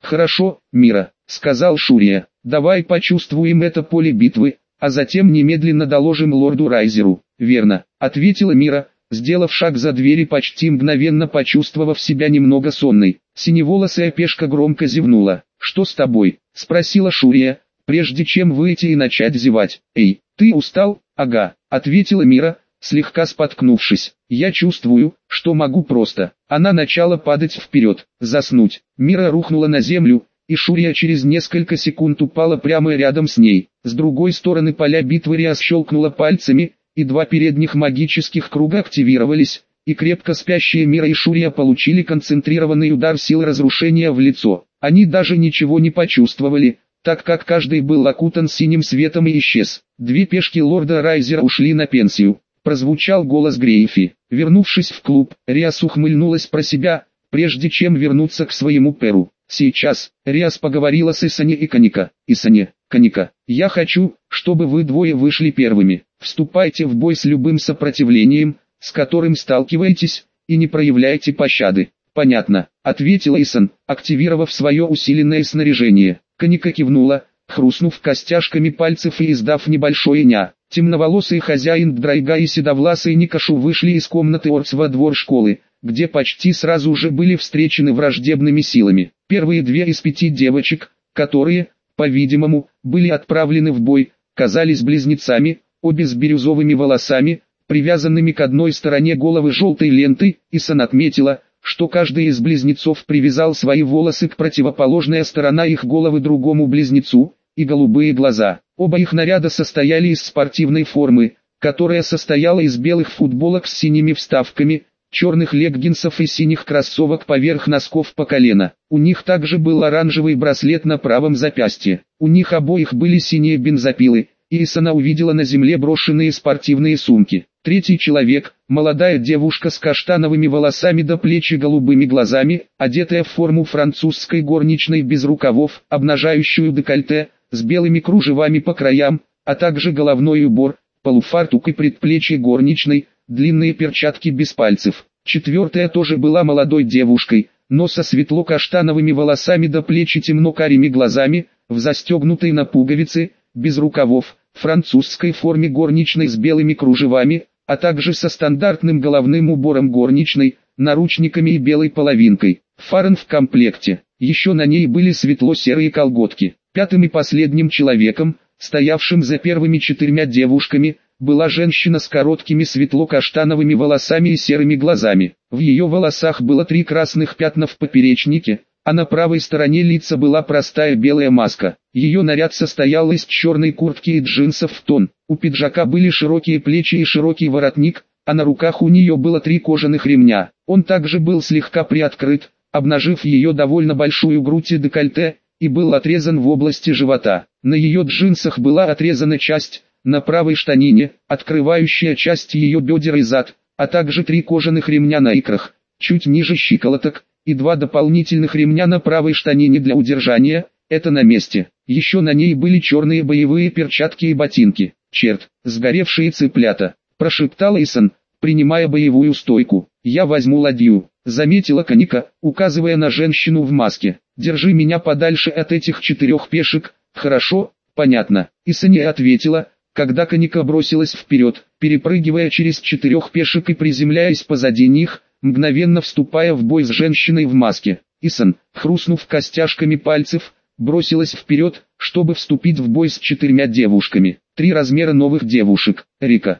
«Хорошо, Мира», — сказал Шурия. «Давай почувствуем это поле битвы, а затем немедленно доложим лорду Райзеру». «Верно», — ответила Мира, сделав шаг за дверь и почти мгновенно почувствовав себя немного сонной. Синеволосая пешка громко зевнула. «Что с тобой?» — спросила Шурия, прежде чем выйти и начать зевать. «Эй, ты устал?» «Ага», — ответила Мира, слегка споткнувшись. «Я чувствую, что могу просто». Она начала падать вперед, заснуть. Мира рухнула на землю, и Шурия через несколько секунд упала прямо рядом с ней. С другой стороны поля битвы Риас щелкнула пальцами, и два передних магических круга активировались, и крепко спящие Мира и Шурия получили концентрированный удар силы разрушения в лицо. Они даже ничего не почувствовали, так как каждый был окутан синим светом и исчез. Две пешки лорда Райзера ушли на пенсию. Прозвучал голос Грейфи. Вернувшись в клуб, Риас ухмыльнулась про себя, прежде чем вернуться к своему перу. Сейчас, Риас поговорила с Исане и Каника. «Исане, Каника, я хочу, чтобы вы двое вышли первыми. Вступайте в бой с любым сопротивлением, с которым сталкиваетесь, и не проявляйте пощады». «Понятно», — ответила Исан, активировав свое усиленное снаряжение. Каника кивнула, хрустнув костяшками пальцев и издав небольшое ня. Темноволосый хозяин Драйга и седовласый Никашу вышли из комнаты Орц во двор школы, где почти сразу же были встречены враждебными силами. Первые две из 5 девочек, которые, по-видимому, были отправлены в бой, казались близнецами, обе с бирюзовыми волосами, привязанными к одной стороне головы желтой лентой. Исан отметила, что каждый из близнецов привязал свои волосы к противоположной стороне их головы другому близнецу, и голубые глаза. Оба их наряда состояли из спортивной формы, которая состояла из белых футболок с синими вставками, черных леггинсов и синих кроссовок поверх носков по колено. У них также был оранжевый браслет на правом запястье. У них обоих были синие бензопилы, и Исана увидела на земле брошенные спортивные сумки. Третий человек, молодая девушка с каштановыми волосами до плеч и голубыми глазами, одетая в форму французской горничной без рукавов, обнажающую декольте, с белыми кружевами по краям, а также головной убор, полуфартук и предплечье горничной, длинные перчатки без пальцев. Четвертая тоже была молодой девушкой, но со светло-каштановыми волосами до плеч и темно-карими глазами, в застегнутой на пуговицы, без рукавов, французской форме горничной с белыми кружевами, а также со стандартным головным убором горничной, наручниками и белой половинкой. Фарен в комплекте. Еще на ней были светло-серые колготки. Пятым и последним человеком, стоявшим за первыми 4 девушками, была женщина с короткими светло-каштановыми волосами и серыми глазами. В ее волосах было 3 красных пятна в поперечнике, а на правой стороне лица была простая белая маска. Ее наряд состоял из черной куртки и джинсов в тон. У пиджака были широкие плечи и широкий воротник, а на руках у нее было 3 кожаных ремня. Он также был слегка приоткрыт, обнажив ее довольно большую грудь и декольте, и был отрезан в области живота. На ее джинсах была отрезана часть, на правой штанине, открывающая часть ее бедер и зад, а также 3 кожаных ремня на икрах, чуть ниже щиколоток, и 2 дополнительных ремня на правой штанине для удержания, это на месте. Еще на ней были черные боевые перчатки и ботинки. «Черт, сгоревшие цыплята», – прошептал Исан, принимая боевую стойку. «Я возьму ладью», – заметила Каника, указывая на женщину в маске. «Держи меня подальше от этих 4 пешек, хорошо?» «Понятно», – Исане ответила, когда Каника бросилась вперед, перепрыгивая через 4 пешек и приземляясь позади них, мгновенно вступая в бой с женщиной в маске. Исан, хрустнув костяшками пальцев, бросилась вперед, чтобы вступить в бой с 4 девушками. 3 размера новых девушек. Рика,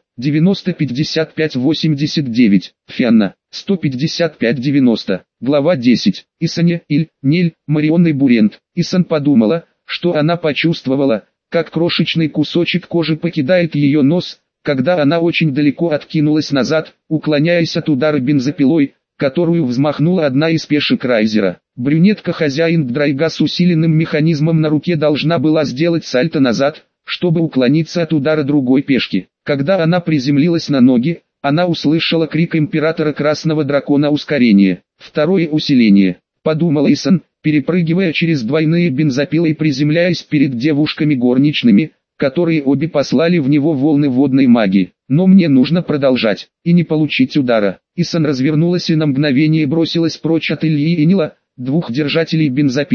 90-55-89. Фианна, 155-90. Глава 10. Исане, Нель, Марионный Бурент. Исан подумала, что она почувствовала, как крошечный кусочек кожи покидает ее нос, когда она очень далеко откинулась назад, уклоняясь от удара бензопилой, которую взмахнула одна из пешек Райзера. Брюнетка-хозяин Драйга с усиленным механизмом на руке должна была сделать сальто назад, чтобы уклониться от удара другой пешки. Когда она приземлилась на ноги, она услышала крик императора Красного Дракона «Ускорение!». Второе усиление, подумала Исан, перепрыгивая через двойные бензопилы и приземляясь перед девушками горничными, которые обе послали в него волны водной магии. Но мне нужно продолжать, и не получить удара. Исан развернулась и на мгновение бросилась прочь от Ильи и Нила, 2 держателей бензопилы,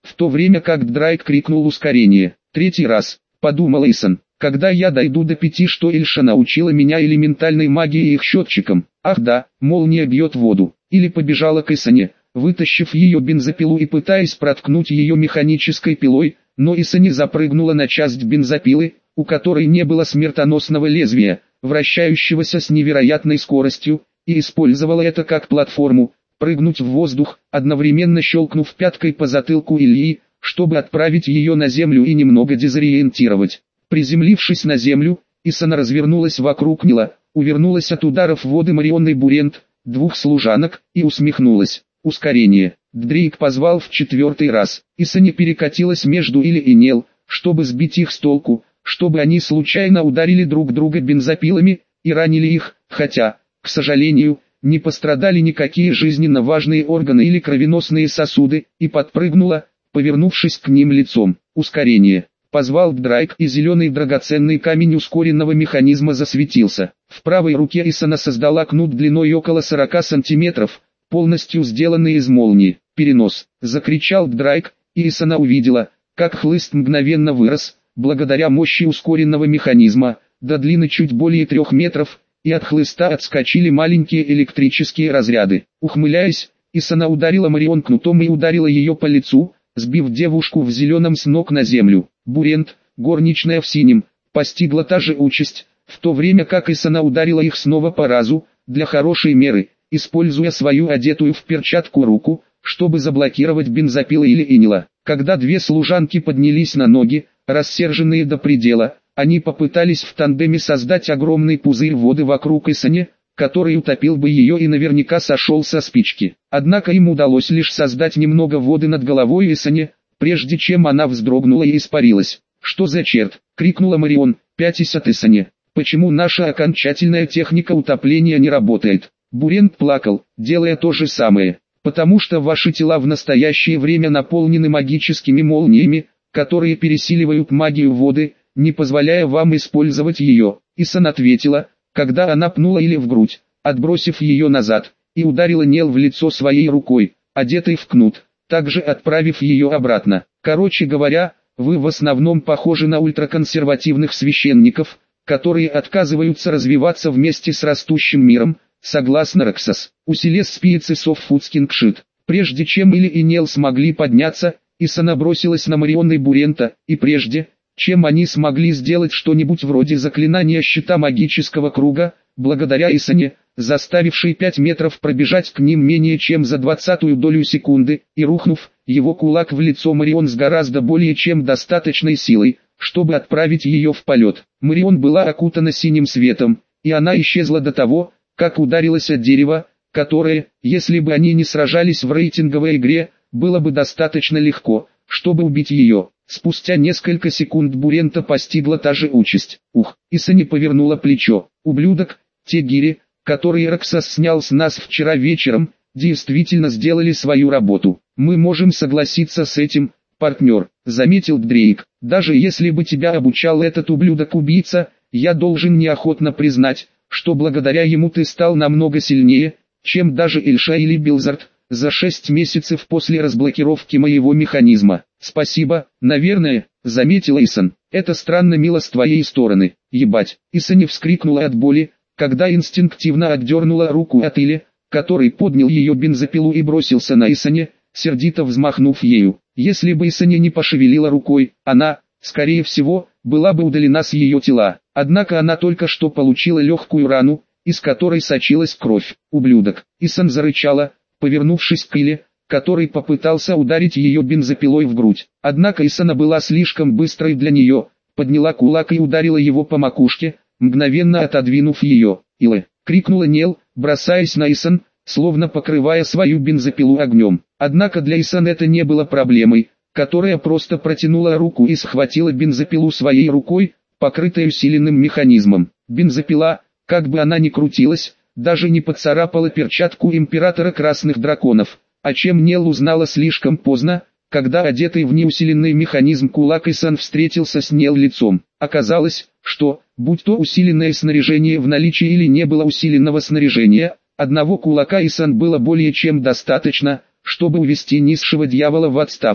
в то время как Драйк крикнул ускорение. Третий раз, подумал Исон, когда я дойду до 5, что Ильша научила меня элементальной магии и их счетчикам. Ах да, молния бьет воду. Или побежала к Исоне, вытащив ее бензопилу и пытаясь проткнуть ее механической пилой, но Исоне запрыгнула на часть бензопилы, у которой не было смертоносного лезвия, вращающегося с невероятной скоростью, и использовала это как платформу, прыгнуть в воздух, одновременно щелкнув пяткой по затылку Ильи, чтобы отправить ее на землю и немного дезориентировать. Приземлившись на землю, Исона развернулась вокруг Нила, увернулась от ударов воды Марионной Бурент, двух служанок, и усмехнулась. Ускорение. Дрейк позвал в 4-й раз. Исоне перекатилась между Илли и Нел, чтобы сбить их с толку, чтобы они случайно ударили друг друга бензопилами и ранили их, хотя, к сожалению, не пострадали никакие жизненно важные органы или кровеносные сосуды, и подпрыгнула, повернувшись к ним лицом. Ускорение. Позвал Драйк, и зеленый драгоценный камень ускоренного механизма засветился. В правой руке Исона создала кнут длиной около 40 сантиметров, полностью сделанный из молнии. «Перенос!» — закричал Драйк, и Исона увидела, как хлыст мгновенно вырос, благодаря мощи ускоренного механизма, до длины чуть более 3 метров, и от хлыста отскочили маленькие электрические разряды. Ухмыляясь, Исона ударила Марион кнутом и ударила ее по лицу, сбив девушку в зеленом с ног на землю. Бурент, горничная в синем, постигла та же участь, в то время как Исона ударила их снова по разу, для хорошей меры, используя свою одетую в перчатку руку, чтобы заблокировать бензопилы или Инила. Когда две служанки поднялись на ноги, рассерженные до предела, они попытались в тандеме создать огромный пузырь воды вокруг Исоне, который утопил бы ее и наверняка сошел со спички. Однако им удалось лишь создать немного воды над головой Исоне, прежде чем она вздрогнула и испарилась. «Что за черт?» — крикнула Марион, пятясь от Исоне. «Почему наша окончательная техника утопления не работает?» Бурент плакал, делая то же самое. «Потому что ваши тела в настоящее время наполнены магическими молниями, которые пересиливают магию воды, не позволяя вам использовать ее». Исон ответила, когда она пнула Илли в грудь, отбросив ее назад, и ударила Нел в лицо своей рукой, одетой в кнут, также отправив ее обратно. «Короче говоря, вы в основном похожи на ультраконсервативных священников, которые отказываются развиваться вместе с растущим миром, согласно Рексас. Усилес спиец of Фудскингшит». Прежде чем Илли и Нел смогли подняться, Исона бросилась на Марион и Бурента, и прежде, чем они смогли сделать что-нибудь вроде заклинания щита магического круга, благодаря Исоне, заставившей 5 метров пробежать к ним менее чем за 20-ую долю секунды, и рухнув, его кулак в лицо Марион с гораздо более чем достаточной силой, чтобы отправить ее в полет. Марион была окутана синим светом, и она исчезла до того, как ударилась от дерева, которое, если бы они не сражались в рейтинговой игре, было бы достаточно легко, чтобы убить ее. Спустя несколько секунд Бурента постигла та же участь. «Ух!» — Исоне повернула плечо. «Ублюдок, те гири, которые Рексас снял с нас вчера вечером, действительно сделали свою работу. Мы можем согласиться с этим, партнер», — заметил Дрейк. «Даже если бы тебя обучал этот ублюдок-убийца, я должен неохотно признать, что благодаря ему ты стал намного сильнее, чем даже Ильша или Билзард, за 6 месяцев после разблокировки моего механизма». «Спасибо, наверное», — заметила Исон. «Это странно мило с твоей стороны». «Ебать!» Исоне вскрикнула от боли, когда инстинктивно отдернула руку от Илли, который поднял ее бензопилу и бросился на Исоне, сердито взмахнув ею. Если бы Исоне не пошевелила рукой, она, скорее всего, была бы удалена с ее тела. Однако она только что получила легкую рану, из которой сочилась кровь. «Ублюдок!» Исон зарычала, повернувшись к Илли, который попытался ударить ее бензопилой в грудь. Однако Исона была слишком быстрой для нее, подняла кулак и ударила его по макушке, мгновенно отодвинув ее. «Илэ!» — крикнула Нел, бросаясь на Исон, словно покрывая свою бензопилу огнем. Однако для Исон это не было проблемой, которая просто протянула руку и схватила бензопилу своей рукой, покрытой усиленным механизмом. Бензопила, как бы она ни крутилась, даже не поцарапала перчатку императора красных драконов, о чем Нел узнала слишком поздно, когда одетый в неусиленный механизм кулак Исон встретился с Нел лицом. Оказалось, что, будь то усиленное снаряжение в наличии или не было усиленного снаряжения, одного кулака Исон было более чем достаточно, чтобы увести низшего дьявола в отставку.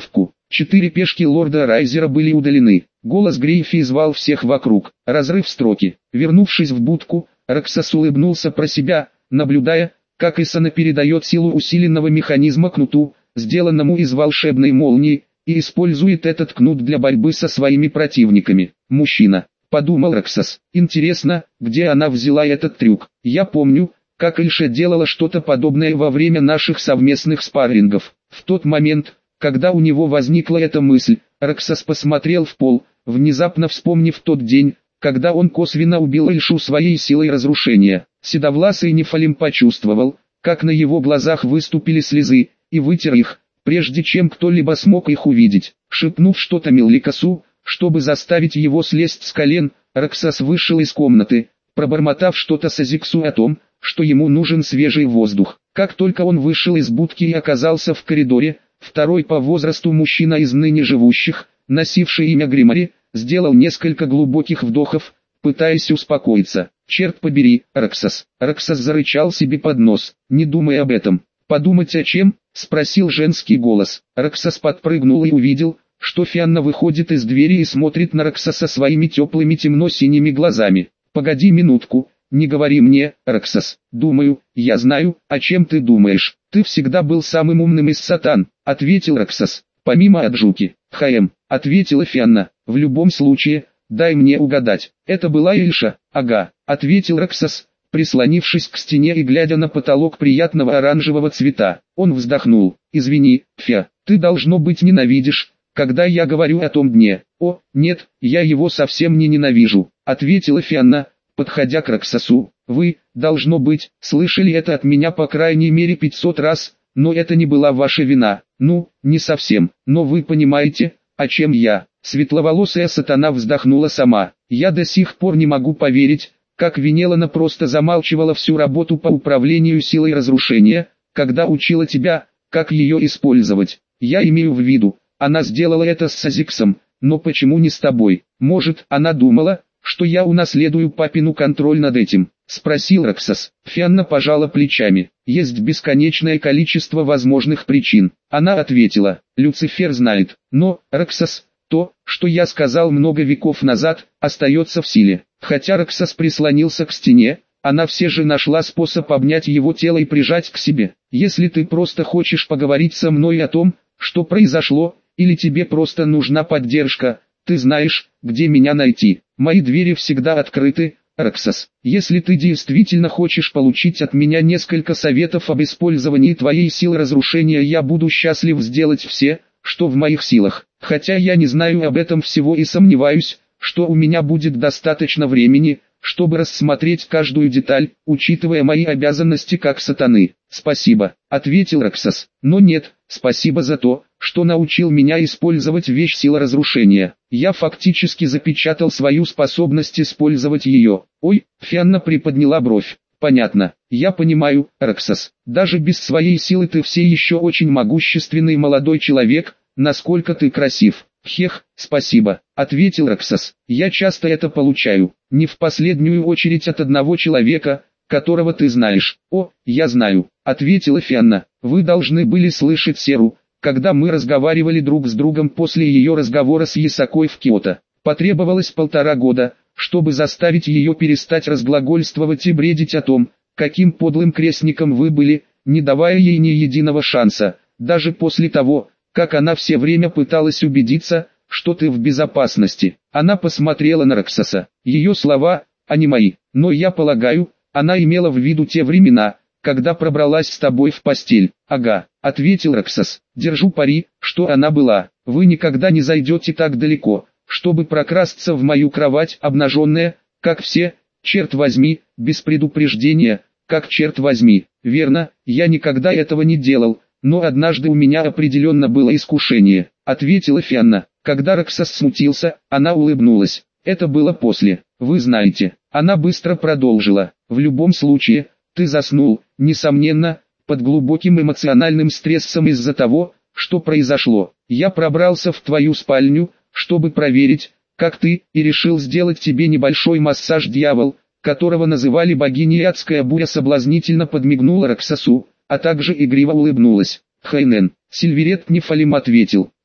4 пешки лорда Райзера были удалены. Голос Грейфи звал всех вокруг. Разрыв строки. Вернувшись в будку, Роксас улыбнулся про себя, наблюдая, как Исана передает силу усиленного механизма кнуту, сделанному из волшебной молнии, и использует этот кнут для борьбы со своими противниками. «Мужчина», — подумал Роксас. «Интересно, где она взяла этот трюк? Я помню, как Ильша делала что-то подобное во время наших совместных спаррингов». В тот момент, когда у него возникла эта мысль, Роксас посмотрел в пол, внезапно вспомнив тот день, когда он косвенно убил Ильшу своей силой разрушения. Седовласый Нефалим почувствовал, как на его глазах выступили слезы, и вытер их, прежде чем кто-либо смог их увидеть. Шепнув что-то Мелликасу, чтобы заставить его слезть с колен, Роксас вышел из комнаты, пробормотав что-то Сазиксу о том, что ему нужен свежий воздух. Как только он вышел из будки и оказался в коридоре, второй по возрасту мужчина из ныне живущих, носивший имя Гримари, сделал несколько глубоких вдохов, пытаясь успокоиться. «Черт побери, Роксас!» Роксас зарычал себе под нос. «Не думай об этом». «Подумать о чем?» — спросил женский голос. Роксас подпрыгнул и увидел, что Фианна выходит из двери и смотрит на Роксаса своими теплыми темно-синими глазами. «Погоди минутку, не говори мне, Роксас. Думаю, я знаю, о чем ты думаешь. Ты всегда был самым умным из сатан», — ответил Роксас. «Помимо Аджуки». «ХМ», — ответила Фианна. «В любом случае, дай мне угадать. Это была Ильша?» «Ага», — ответил Роксас, прислонившись к стене и глядя на потолок приятного оранжевого цвета. Он вздохнул. «Извини, Фя, ты должно быть ненавидишь, когда я говорю о том дне». «О, нет, я его совсем не ненавижу», — ответила Фианна, подходя к Роксасу. «Вы, должно быть, слышали это от меня по крайней мере 500 раз, но это не была ваша вина». «Ну, не совсем, но вы понимаете, о чем я». Светловолосая сатана вздохнула сама. «Я до сих пор не могу поверить, как Венелана просто замалчивала всю работу по управлению силой разрушения, когда учила тебя, как ее использовать. Я имею в виду, она сделала это с Сазиксом, но почему не с тобой? Может, она думала, что я унаследую папину контроль над этим?» — спросил Роксас. Фианна пожала плечами. «Есть бесконечное количество возможных причин». Она ответила. «Люцифер знает, но, Роксас, то, что я сказал много веков назад, остается в силе». Хотя Роксас прислонился к стене, она все же нашла способ обнять его тело и прижать к себе. «Если ты просто хочешь поговорить со мной о том, что произошло, или тебе просто нужна поддержка, ты знаешь, где меня найти. Мои двери всегда открыты, Роксас. Если ты действительно хочешь получить от меня несколько советов об использовании твоей силы разрушения, я буду счастлив сделать все, что в моих силах. Хотя я не знаю об этом всего и сомневаюсь, что у меня будет достаточно времени, чтобы рассмотреть каждую деталь, учитывая мои обязанности как сатаны». «Спасибо», — ответил Роксас. «Но нет, спасибо за то, что научил меня использовать вещь силы разрушения. Я фактически запечатал свою способность использовать ее». «Ой», — Фианна приподняла бровь. «Понятно, я понимаю, Роксас. Даже без своей силы ты все еще очень могущественный молодой человек, насколько ты красив». «Хех, спасибо», — ответил Роксас. «Я часто это получаю, не в последнюю очередь от одного человека, которого ты знаешь». «О, я знаю», — ответила Фианна. «Вы должны были слышать Серу, когда мы разговаривали друг с другом после ее разговора с Ясакой в Киото. Потребовалось 1,5 года, чтобы заставить ее перестать разглагольствовать и бредить о том, каким подлым крестником вы были, не давая ей ни единого шанса, даже после того, как она все время пыталась убедиться, что ты в безопасности». Она посмотрела на Роксаса. Ее слова, а не мои. «Но я полагаю, она имела в виду те времена, когда пробралась с тобой в постель». «Ага», — ответил Роксас. «Держу пари, что она была. Вы никогда не зайдете так далеко, чтобы прокрасться в мою кровать обнаженная, как все, черт возьми, без предупреждения, как черт возьми». «Верно, я никогда этого не делал. Но однажды у меня определенно было искушение», — ответила Фианна. Когда Роксас смутился, она улыбнулась. «Это было после, вы знаете». Она быстро продолжила. «В любом случае, ты заснул, несомненно, под глубоким эмоциональным стрессом из-за того, что произошло. Я пробрался в твою спальню, чтобы проверить, как ты, и решил сделать тебе небольшой массаж. Дьявол, которого называли богиней адская буря, соблазнительно подмигнула Роксасу, а также игриво улыбнулась. «Хайнен», Сильверет Нефалим ответил.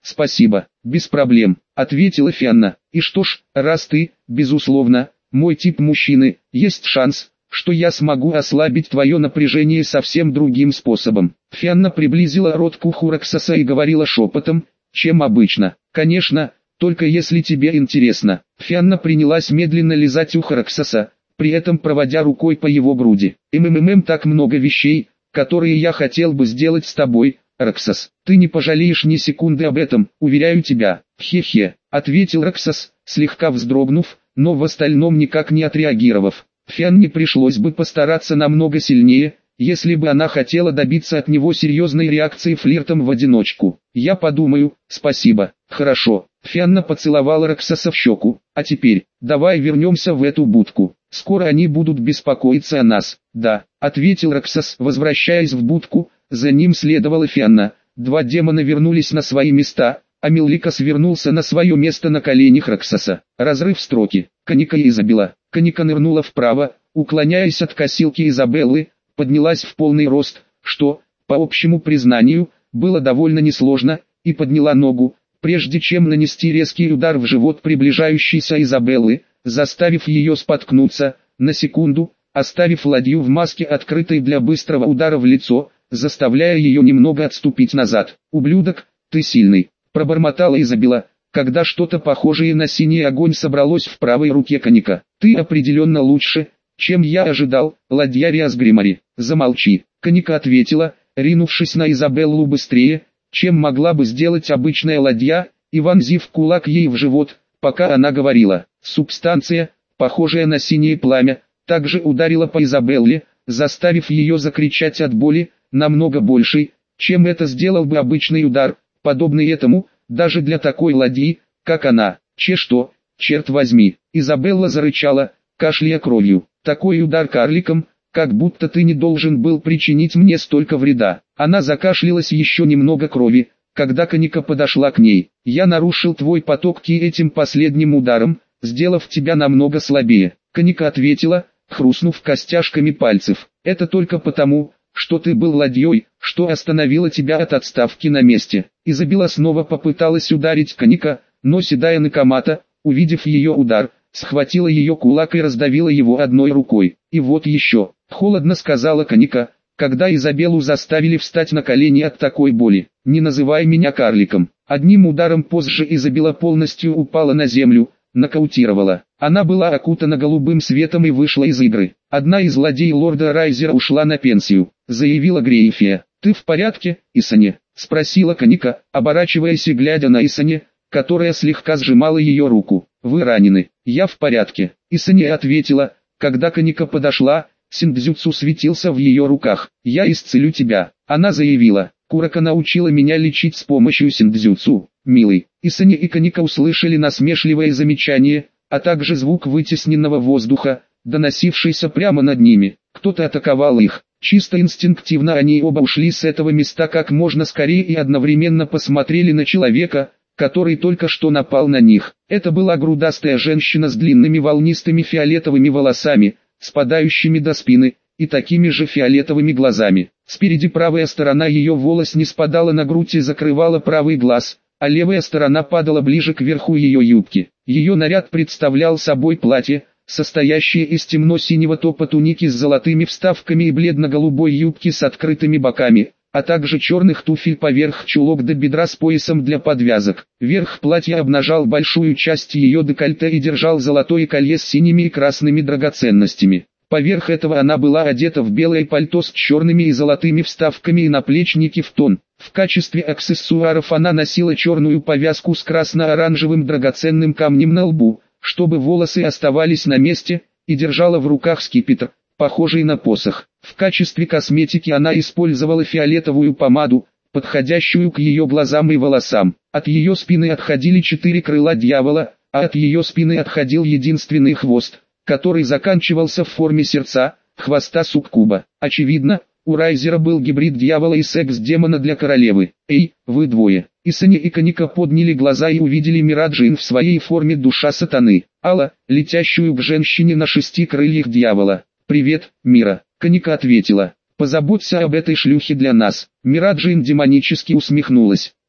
спасибо, без проблем, ответила Фианна. И что ж, раз ты, безусловно, мой тип мужчины, есть шанс, что я смогу ослабить твое напряжение совсем другим способом. Фианна приблизила рот к уху Роксоса и говорила шепотом, чем обычно. Конечно, только если тебе интересно. Фианна принялась медленно лизать ухо Роксоса, при этом проводя рукой по его груди. Так много вещей, которые я хотел бы сделать с тобой, Роксос. Ты не пожалеешь ни секунды об этом, уверяю тебя. Хе-хе, ответил Роксос, слегка вздрогнув, но в остальном никак не отреагировав. Фианне пришлось бы постараться намного сильнее, если бы она хотела добиться от него серьезной реакции флиртом в одиночку. Я подумаю, спасибо. Хорошо. Фианна поцеловала Роксоса в щеку. А теперь, давай вернемся в эту будку. Скоро они будут беспокоиться о нас. Да, ответил Роксос, возвращаясь в будку. За ним следовала Фианна. Два демона вернулись на свои места, а Мелликос вернулся на свое место на коленях Роксоса. Разрыв строки. Каника и Изабелла. Каника нырнула вправо, уклоняясь от косилки Изабеллы, поднялась в полный рост, что, по общему признанию, было довольно несложно, и подняла ногу, прежде чем нанести резкий удар в живот приближающейся Изабеллы, заставив ее споткнуться, на секунду, оставив ладью в маске открытой для быстрого удара в лицо, заставляя ее немного отступить назад. «Ублюдок, ты сильный», — пробормотала Изабелла, когда что-то похожее на синий огонь собралось в правой руке Каника. «Ты определенно лучше, чем я ожидал, ладья Риасгримари». «Замолчи», — Каника ответила, ринувшись на Изабеллу быстрее, чем могла бы сделать обычная ладья, и вонзив кулак ей в живот, пока она говорила. Субстанция, похожая на синее пламя, также ударила по Изабелле, заставив ее закричать от боли, намного большей, чем это сделал бы обычный удар, подобный этому, даже для такой ладьи, как она. Что, черт возьми, Изабелла зарычала, кашляя кровью. «Такой удар карликом, как будто ты не должен был причинить мне столько вреда». Она закашлялась еще немного крови, когда Каника подошла к ней. «Я нарушил твой поток ки этим последним ударом, сделав тебя намного слабее». Каника ответила, хрустнув костяшками пальцев. «Это только потому, что ты был ладьей, что остановило тебя от отставки на месте». Изабелла снова попыталась ударить Каника, но седая Накамото, увидев ее удар, схватила ее кулак и раздавила его одной рукой. «И вот еще», — холодно сказала Каника, когда Изабеллу заставили встать на колени от такой боли. «Не называй меня карликом». Одним ударом позже Изабелла полностью упала на землю, нокаутировала. Она была окутана голубым светом и вышла из игры. «Одна из ладей лорда Райзера ушла на пенсию», — заявила Грейфия. «Ты в порядке, Исане?» — спросила Каника, оборачиваясь и глядя на Исане, которая слегка сжимала ее руку. «Вы ранены?» «Я в порядке», — Исане ответила. Когда Каника подошла, синдзюцу светился в ее руках. «Я исцелю тебя», — она заявила. «Курака научила меня лечить с помощью синдзюцу, милый». Исане и Каника услышали насмешливое замечание, а также звук вытесненного воздуха, доносившийся прямо над ними. Кто-то атаковал их. Чисто инстинктивно они оба ушли с этого места как можно скорее и одновременно посмотрели на человека, который только что напал на них. Это была грудастая женщина с длинными волнистыми фиолетовыми волосами, спадающими до спины, и такими же фиолетовыми глазами. Спереди правая сторона ее волос не спадала на грудь и закрывала правый глаз, а левая сторона падала ближе к верху ее юбки. Ее наряд представлял собой платье, состоящее из темно-синего топа туники с золотыми вставками и бледно-голубой юбки с открытыми боками, а также черных туфель поверх чулок до бедра с поясом для подвязок. Верх платья обнажал большую часть ее декольте и держал золотое колье с синими и красными драгоценностями. Поверх этого она была одета в белое пальто с черными и золотыми вставками и наплечники в тон. В качестве аксессуаров она носила черную повязку с красно-оранжевым драгоценным камнем на лбу, чтобы волосы оставались на месте, и держала в руках скипетр, похожий на посох. В качестве косметики она использовала фиолетовую помаду, подходящую к ее глазам и волосам. От ее спины отходили 4 крыла дьявола, а от ее спины отходил единственный хвост, который заканчивался в форме сердца, хвоста суккуба. Очевидно, у Райзера был гибрид дьявола и секс-демона для королевы. «Эй, вы двое!» Исане и Каника подняли глаза и увидели Мираджин в своей форме душа сатаны, Алла, летящую к женщине на 6 крыльях дьявола. «Привет, Мира», Каника ответила. «Позаботься об этой шлюхе для нас». Мираджин демонически усмехнулась.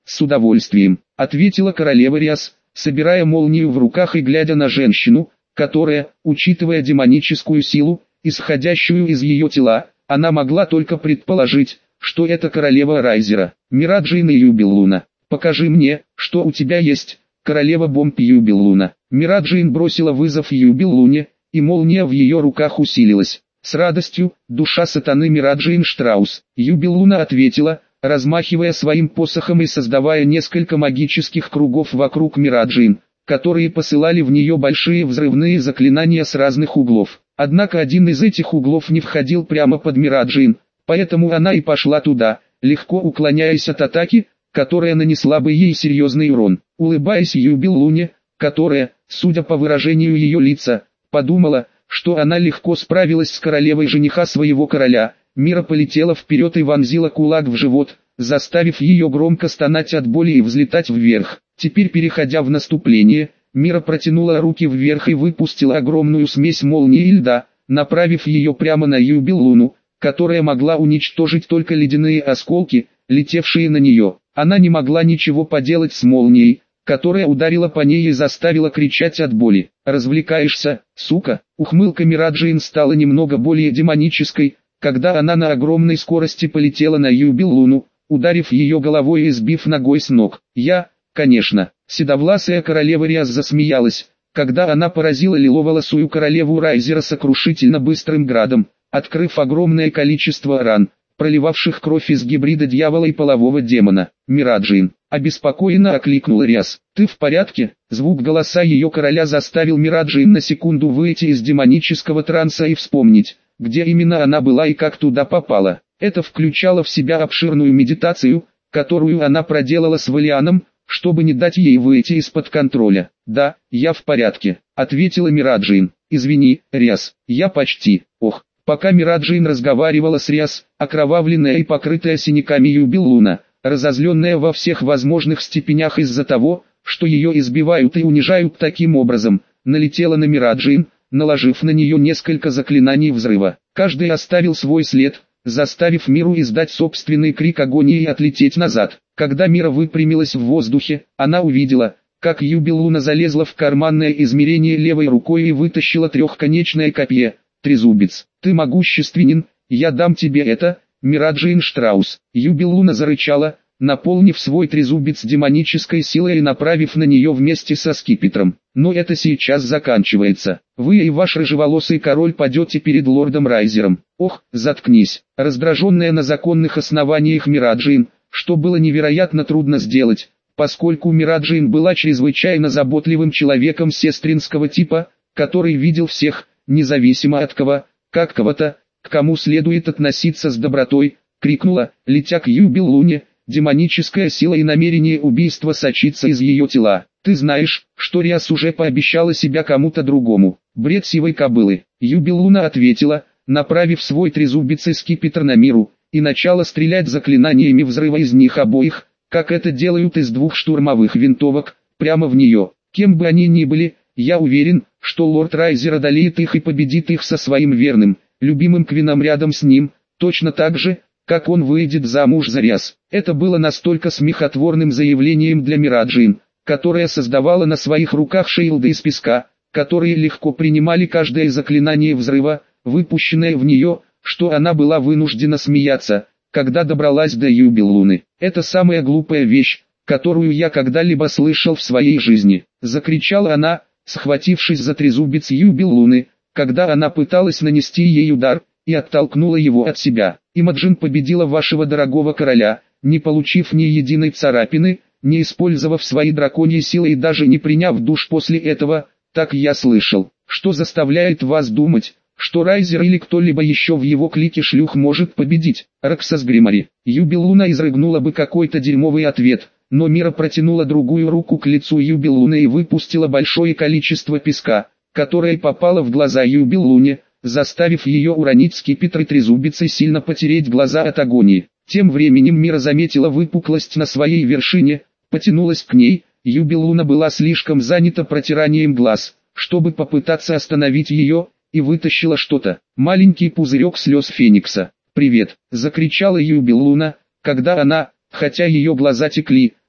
с удовольствием, ответила королева Риас, собирая молнию в руках и глядя на женщину, которая, учитывая демоническую силу, исходящую из ее тела, она могла только предположить, что это королева Райзера. Мираджин и Юбиллуна. «Покажи мне, что у тебя есть, королева бомб Юбиллуна». Мираджин бросила вызов Юбиллуне, и молния в ее руках усилилась. «С радостью, душа сатаны Мираджин Штраус». Юбиллуна ответила, размахивая своим посохом и создавая несколько магических кругов вокруг Мираджин, которые посылали в нее большие взрывные заклинания с разных углов. Однако один из этих углов не входил прямо под Мираджин, поэтому она и пошла туда, легко уклоняясь от атаки, которая нанесла бы ей серьезный урон. Улыбаясь Юбиллуне, которая, судя по выражению ее лица, подумала, что она легко справилась с королевой жениха своего короля, Мира полетела вперед и вонзила кулак в живот, заставив ее громко стонать от боли и взлетать вверх. Теперь, переходя в наступление, Мира протянула руки вверх и выпустила огромную смесь молнии и льда, направив ее прямо на Юбиллуну, которая могла уничтожить только ледяные осколки, летевшие на нее. Она не могла ничего поделать с молнией, которая ударила по ней и заставила кричать от боли. «Развлекаешься, сука?» Ухмылка Мираджин стала немного более демонической, когда она на огромной скорости полетела на Юбиллуну, ударив ее головой и сбив ногой с ног. Конечно, седовласая королева Риас засмеялась, когда она поразила лиловолосую королеву Райзера сокрушительно быстрым градом, открыв огромное количество ран, проливавших кровь из гибрида дьявола и полового демона. Мираджин обеспокоенно окликнула Риас. «Ты в порядке?» Звук голоса ее короля заставил Мираджин на секунду выйти из демонического транса и вспомнить, где именно она была и как туда попала. Это включало в себя обширную медитацию, которую она проделала с Валианом, чтобы не дать ей выйти из-под контроля. «Да, я в порядке», — ответила Мираджин. «Извини, Риас, я почти...» Пока Мираджин разговаривала с Риас, окровавленная и покрытая синяками Юбиллуна, разозленная во всех возможных степенях из-за того, что ее избивают и унижают таким образом, налетела на Мираджин, наложив на нее несколько заклинаний взрыва. Каждый оставил свой след, заставив Миру издать собственный крик агонии и отлететь назад. Когда Мира выпрямилась в воздухе, она увидела, как Юбиллуна залезла в карманное измерение левой рукой и вытащила трехконечное копье. «Трезубец, ты могущественен, я дам тебе это, Мираджин Штраус». Юбиллуна зарычала, наполнив свой трезубец демонической силой и направив на нее вместе со скипетром. «Но это сейчас заканчивается. Вы и ваш рыжеволосый король падете перед лордом Райзером». «Ох, заткнись!» Раздраженная на законных основаниях Мираджин, что было невероятно трудно сделать, поскольку Мираджин была чрезвычайно заботливым человеком сестринского типа, который видел всех, независимо от кого, как кого-то, к кому следует относиться с добротой, крикнула, летя к Юбиллуне, демоническая сила и намерение убийства сочится из ее тела. «Ты знаешь, что Риас уже пообещала себя кому-то другому». «Бред сивой кобылы», Юбиллуна ответила, направив свой трезубец и скипетр на Миру, и начала стрелять заклинаниями взрыва из них обоих, как это делают из двух штурмовых винтовок, прямо в нее. Кем бы они ни были, я уверен, что лорд Райзер одолеет их и победит их со своим верным, любимым Квином рядом с ним, точно так же, как он выйдет замуж за Риас. Это было настолько смехотворным заявлением для Мираджин, которая создавала на своих руках шейлды из песка, которые легко принимали каждое заклинание взрыва, выпущенное в нее, что она была вынуждена смеяться, когда добралась до Юбиллуны. «Это самая глупая вещь, которую я когда-либо слышал в своей жизни», — закричала она, схватившись за трезубец Юбиллуны, когда она пыталась нанести ей удар, и оттолкнула его от себя. «Имаджин победила вашего дорогого короля, не получив ни единой царапины, не использовав свои драконьи силы и даже не приняв душ после этого, так я слышал. Что заставляет вас думать, что Райзер или кто-либо еще в его клике шлюх может победить?» «Роксас Гримари». Юбиллуна изрыгнула бы какой-то дерьмовый ответ, но Мира протянула другую руку к лицу Юбиллуны и выпустила большое количество песка, которое попало в глаза Юбиллуне, заставив ее уронить скипетр и трезубец и сильно потереть глаза от агонии. Тем временем Мира заметила выпуклость на своей вершине, потянулась к ней. Юбиллуна была слишком занята протиранием глаз, чтобы попытаться остановить ее, и вытащила что-то. Маленький пузырек слез Феникса. «Привет!» — закричала Юбиллуна, когда она, хотя ее глаза текли,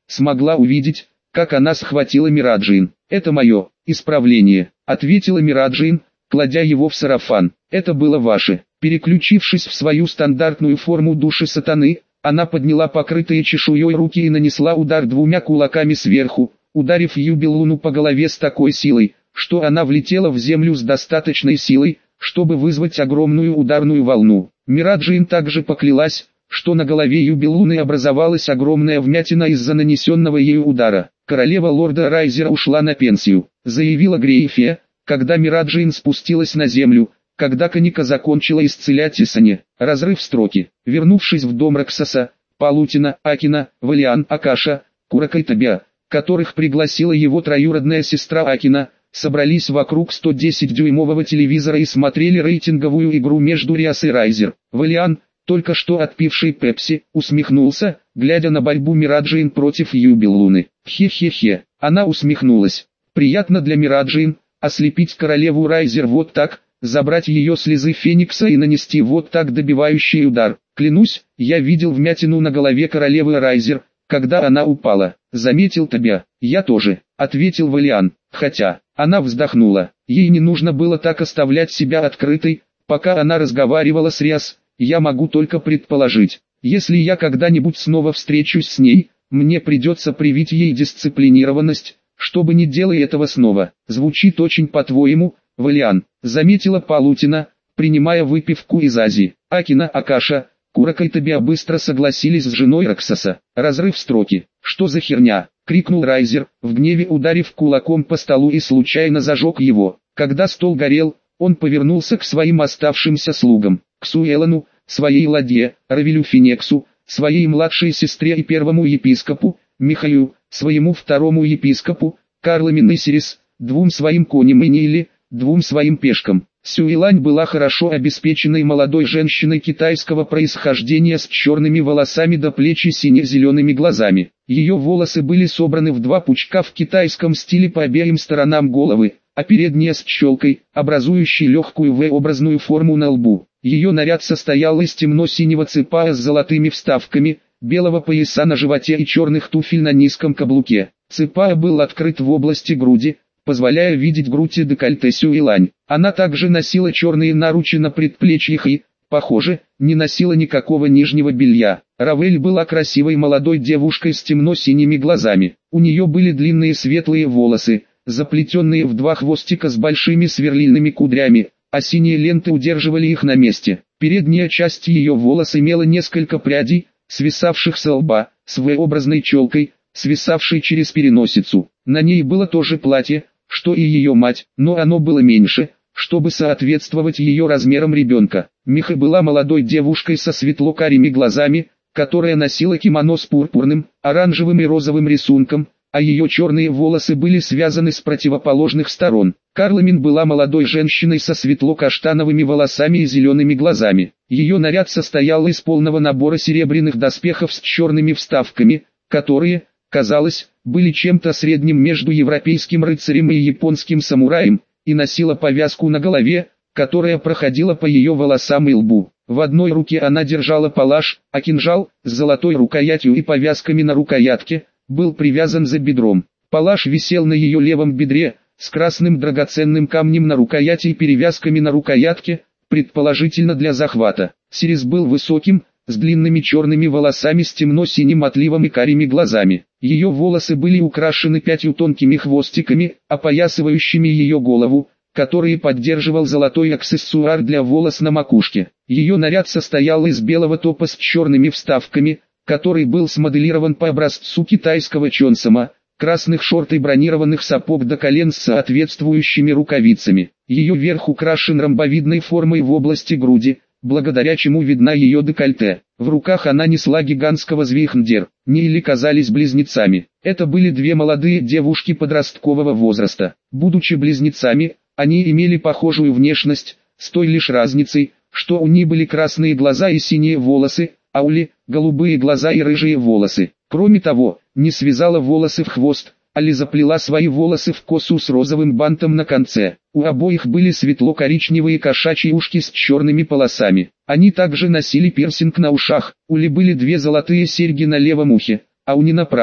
смогла увидеть, как она схватила Мираджин. «Это мое исправление», — ответила Мираджин, кладя его в сарафан. «Это было ваше». Переключившись в свою стандартную форму души сатаны, она подняла покрытые чешуей руки и нанесла удар двумя кулаками сверху, ударив Юбилуну по голове с такой силой, что она влетела в землю с достаточной силой, чтобы вызвать огромную ударную волну. Мираджин также поклялась, что на голове Юбилуны образовалась огромная вмятина из-за нанесенного ею удара. «Королева лорда Райзера ушла на пенсию», — заявила Грейфия, когда Мираджин спустилась на землю, когда Каника закончила исцелять Исане. Разрыв строки. Вернувшись в дом Раксаса, Палутина, Акина, Валиан, Акаша, Курака и Табиа, которых пригласила его троюродная сестра Акина, собрались вокруг 110-дюймового телевизора и смотрели рейтинговую игру между Риас и Райзер. Валиан, только что отпивший Пепси, усмехнулся, глядя на борьбу Мираджин против Юбилуны. Хе-хе-хе, она усмехнулась. Приятно для Мираджин ослепить королеву Райзер вот так, забрать ее слезы Феникса и нанести вот так добивающий удар. Клянусь, я видел вмятину на голове королевы Райзер, когда она упала. Заметил Табиа. Я тоже, ответил Валиан, хотя, она вздохнула. Ей не нужно было так оставлять себя открытой, пока она разговаривала с Риас. Я могу только предположить, если я когда-нибудь снова встречусь с ней, мне придется привить ей дисциплинированность, чтобы не делай этого снова. Звучит очень по-твоему, Валиан, заметила Палутина, принимая выпивку из Азии. Акина, Акаша, Курака и Табиа быстро согласились с женой Раксаса. Разрыв строки. «Что за херня?» — крикнул Райзер, в гневе ударив кулаком по столу и случайно зажег его. Когда стол горел, он повернулся к своим оставшимся слугам, к Суэлану, своей ладье, Равилю Финексу, своей младшей сестре и первому епископу, Михаю, своему второму епископу, Карло Минесерис, двум своим коням и Нейли, двум своим пешкам. Сюэлань была хорошо обеспеченной молодой женщиной китайского происхождения с черными волосами до плеч и сине-зелеными глазами. Ее волосы были собраны в два пучка в китайском стиле по обеим сторонам головы, а передняя с челкой, образующей легкую V-образную форму на лбу. Ее наряд состоял из темно-синего ципая с золотыми вставками, белого пояса на животе и черных туфель на низком каблуке. Ципая был открыт в области груди, позволяя видеть грудь и декольте Сюэлань. Она также носила черные наручи на предплечьях и, похоже, не носила никакого нижнего белья. Равель была красивой молодой девушкой с темно-синими глазами. У нее были длинные светлые волосы, заплетенные в два хвостика с большими сверлильными кудрями, а синие ленты удерживали их на месте. Передняя часть ее волос имела несколько прядей, свисавших со лба, с V-образной челкой, свисавшей через переносицу. На ней было то же платье, что и ее мать, но оно было меньше, чтобы соответствовать ее размерам ребенка. Миха была молодой девушкой со светло-карими глазами, которая носила кимоно с пурпурным, оранжевым и розовым рисунком, а ее черные волосы были связаны с противоположных сторон. Карламин была молодой женщиной со светло-каштановыми волосами и зелеными глазами. Ее наряд состоял из полного набора серебряных доспехов с черными вставками, которые, казалось, были чем-то средним между европейским рыцарем и японским самураем, и носила повязку на голове, которая проходила по ее волосам и лбу. В одной руке она держала палаш, а кинжал, с золотой рукоятью и повязками на рукоятке, был привязан за бедром. Палаш висел на ее левом бедре, с красным драгоценным камнем на рукояти и перевязками на рукоятке, предположительно для захвата. Сирис был высоким, с длинными черными волосами с темно-синим отливом и карими глазами. Ее волосы были украшены 5 тонкими хвостиками, опоясывающими ее голову, который поддерживал золотой аксессуар для волос на макушке. Ее наряд состоял из белого топа с черными вставками, который был смоделирован по образцу китайского чонсома, красных шорт и бронированных сапог до колен с соответствующими рукавицами. Ее верх украшен ромбовидной формой в области груди, благодаря чему видна ее декольте. В руках она несла гигантского звихндер. Нейли казались близнецами. Это были две молодые девушки подросткового возраста. Будучи близнецами, они имели похожую внешность, с той лишь разницей, что у них были красные глаза и синие волосы, а у Ли – голубые глаза и рыжие волосы. Кроме того, не связала волосы в хвост, а Ли заплела свои волосы в косу с розовым бантом на конце. У обоих были светло-коричневые кошачьи ушки с черными полосами. Они также носили пирсинг на ушах. У Ли были 2 золотые серьги на левом ухе, а у Ни на правом.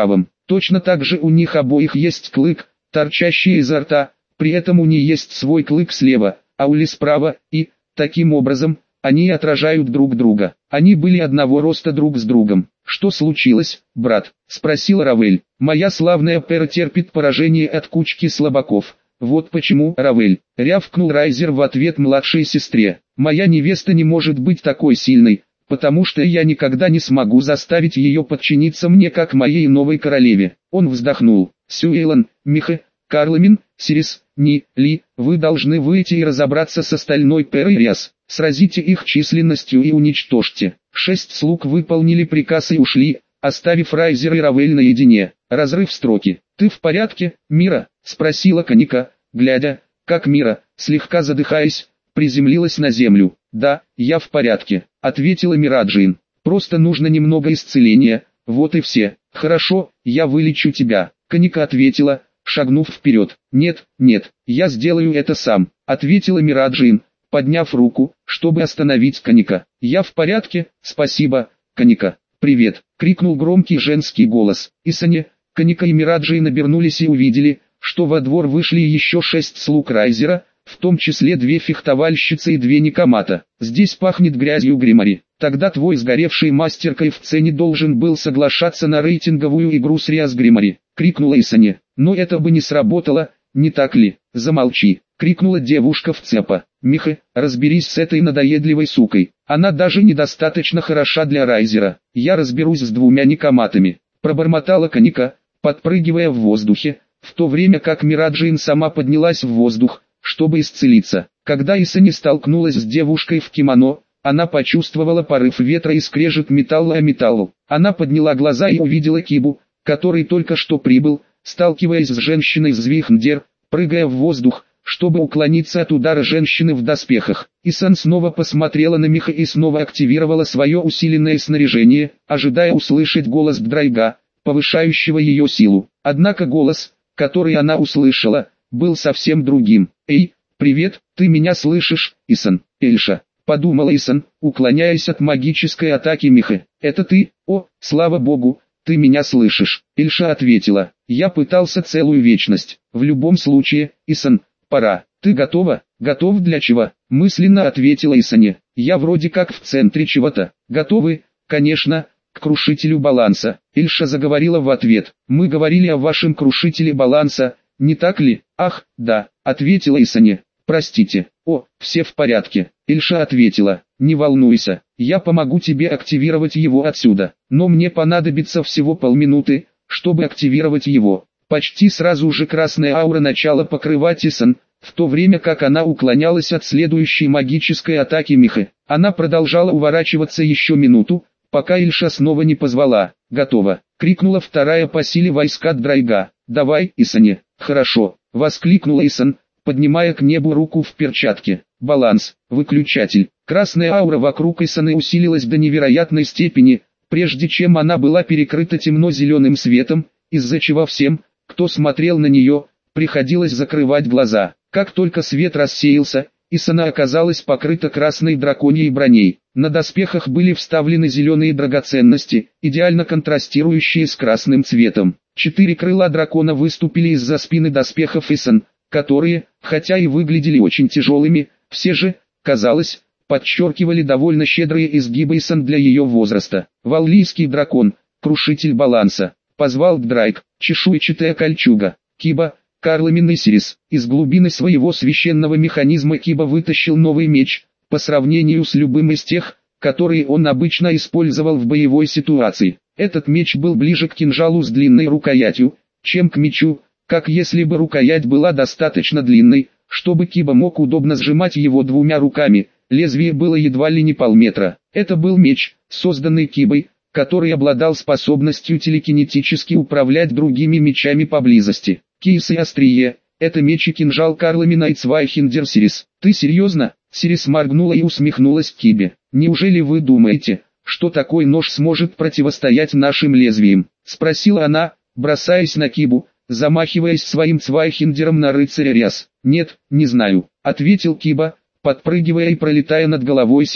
Точно так же у них обоих есть клык, торчащий изо рта, при этом у нее есть свой клык слева, а у Ли справа, и, таким образом, они отражают друг друга. Они были одного роста друг с другом. «Что случилось, брат?» – спросил Равель. «Моя славная пера терпит поражение от кучки слабаков. Вот почему, Равель», – рявкнул Райзер в ответ младшей сестре. «Моя невеста не может быть такой сильной, потому что я никогда не смогу заставить ее подчиниться мне как моей новой королеве». Он вздохнул. «Сюэйлан, Миха, Карламин, Сирис, Ни, Ли, вы должны выйти и разобраться с остальной перой Ряс. Сразите их численностью и уничтожьте». 6 слуг выполнили приказ и ушли, оставив Райзера и Равель наедине. Разрыв строки. «Ты в порядке, Мира?» – спросила Каника, глядя, как Мира, слегка задыхаясь, приземлилась на землю. «Да, я в порядке», – ответила Мираджин. «Просто нужно немного исцеления, вот и все». «Хорошо, я вылечу тебя», – Каника ответила, шагнув вперед. «Нет, нет, я сделаю это сам», – ответила Мираджин, подняв руку, чтобы остановить Каника. «Я в порядке, спасибо, Каника». «Привет!» — крикнул громкий женский голос. Исане, Каника и Мираджин обернулись и увидели, что во двор вышли еще 6 слуг Райзера, в том числе 2 фехтовальщицы и 2 никомата. «Здесь пахнет грязью, Гримари. Тогда твой сгоревший мастер Кайфце не должен был соглашаться на рейтинговую игру с Риас Гримари», — крикнула Исане. «Но это бы не сработало, не так ли?» «Замолчи!» — крикнула девушка в цепа. «Миха, разберись с этой надоедливой сукой. Она даже недостаточно хороша для Райзера. Я разберусь с 2 никоматами», — пробормотала Каника, подпрыгивая в воздухе, в то время как Мираджин сама поднялась в воздух, чтобы исцелиться. Когда Исани столкнулась с девушкой в кимоно, она почувствовала порыв ветра и скрежет металла о металл. Она подняла глаза и увидела Кибу, который только что прибыл, сталкиваясь с женщиной Звихндер, прыгая в воздух, чтобы уклониться от удара женщины в доспехах. Исан снова посмотрела на Миха и снова активировала свое усиленное снаряжение, ожидая услышать голос Драйга, повышающего ее силу. Однако голос, который она услышала, был совсем другим. «Эй, привет, ты меня слышишь, Исан?» «Эльша», — подумала Исан, уклоняясь от магической атаки Миха. «Это ты? О, слава богу, ты меня слышишь?» Эльша ответила. «Я пытался целую вечность. В любом случае, Исан, пора. Ты готова?» «Готов для чего?» — мысленно ответила Исане. «Я вроде как в центре чего-то». «Готовы?» «Конечно, к крушителю баланса». Эльша заговорила в ответ. «Мы говорили о вашем крушителе баланса, не так ли?» «Ах, да», — ответила Исане. «Простите». «О, все в порядке». Эльша ответила. «Не волнуйся, я помогу тебе активировать его отсюда. Но мне понадобится всего полминуты, чтобы активировать его». Почти сразу же красная аура начала покрывать Исан, в то время как она уклонялась от следующей магической атаки Миха. Она продолжала уворачиваться еще минуту, пока Эльша снова не позвала. «Готово!» — крикнула вторая по силе войска Драйга. «Давай, Исане!» «Хорошо!» — воскликнула Исан, поднимая к небу руку в перчатке. «Баланс! Выключатель!» Красная аура вокруг Исаны усилилась до невероятной степени, прежде чем она была перекрыта темно-зеленым светом, из-за чего всем, кто смотрел на нее, приходилось закрывать глаза. Как только свет рассеялся, Исана оказалась покрыта красной драконьей броней. На доспехах были вставлены зеленые драгоценности, идеально контрастирующие с красным цветом. 4 крыла дракона выступили из-за спины доспехов Исан, которые, хотя и выглядели очень тяжелыми, все же, казалось, подчеркивали довольно щедрые изгибы Исан для ее возраста. Валлийский дракон, крушитель баланса, позвал Драйк, чешуйчатая кольчуга, Киба, Карламин и Сирис. Из глубины своего священного механизма Киба вытащил новый меч, по сравнению с любым из тех, которые он обычно использовал в боевой ситуации. Этот меч был ближе к кинжалу с длинной рукоятью, чем к мечу, как если бы рукоять была достаточно длинной, чтобы Киба мог удобно сжимать его 2 руками. Лезвие было едва ли не полметра. Это был меч, созданный Кибой, который обладал способностью телекинетически управлять другими мечами поблизости. Кис и острие — это меч и кинжал Карламина и Цвайхиндер Сирис. «Ты серьезно?» Сирис моргнула и усмехнулась к Кибе. «Неужели вы думаете, что такой нож сможет противостоять нашим лезвиям?» — спросила она, бросаясь на Кибу, замахиваясь своим Цвайхиндером на рыцаря Ряс. «Нет, не знаю», — ответил Киба, подпрыгивая и пролетая над головой Сирис.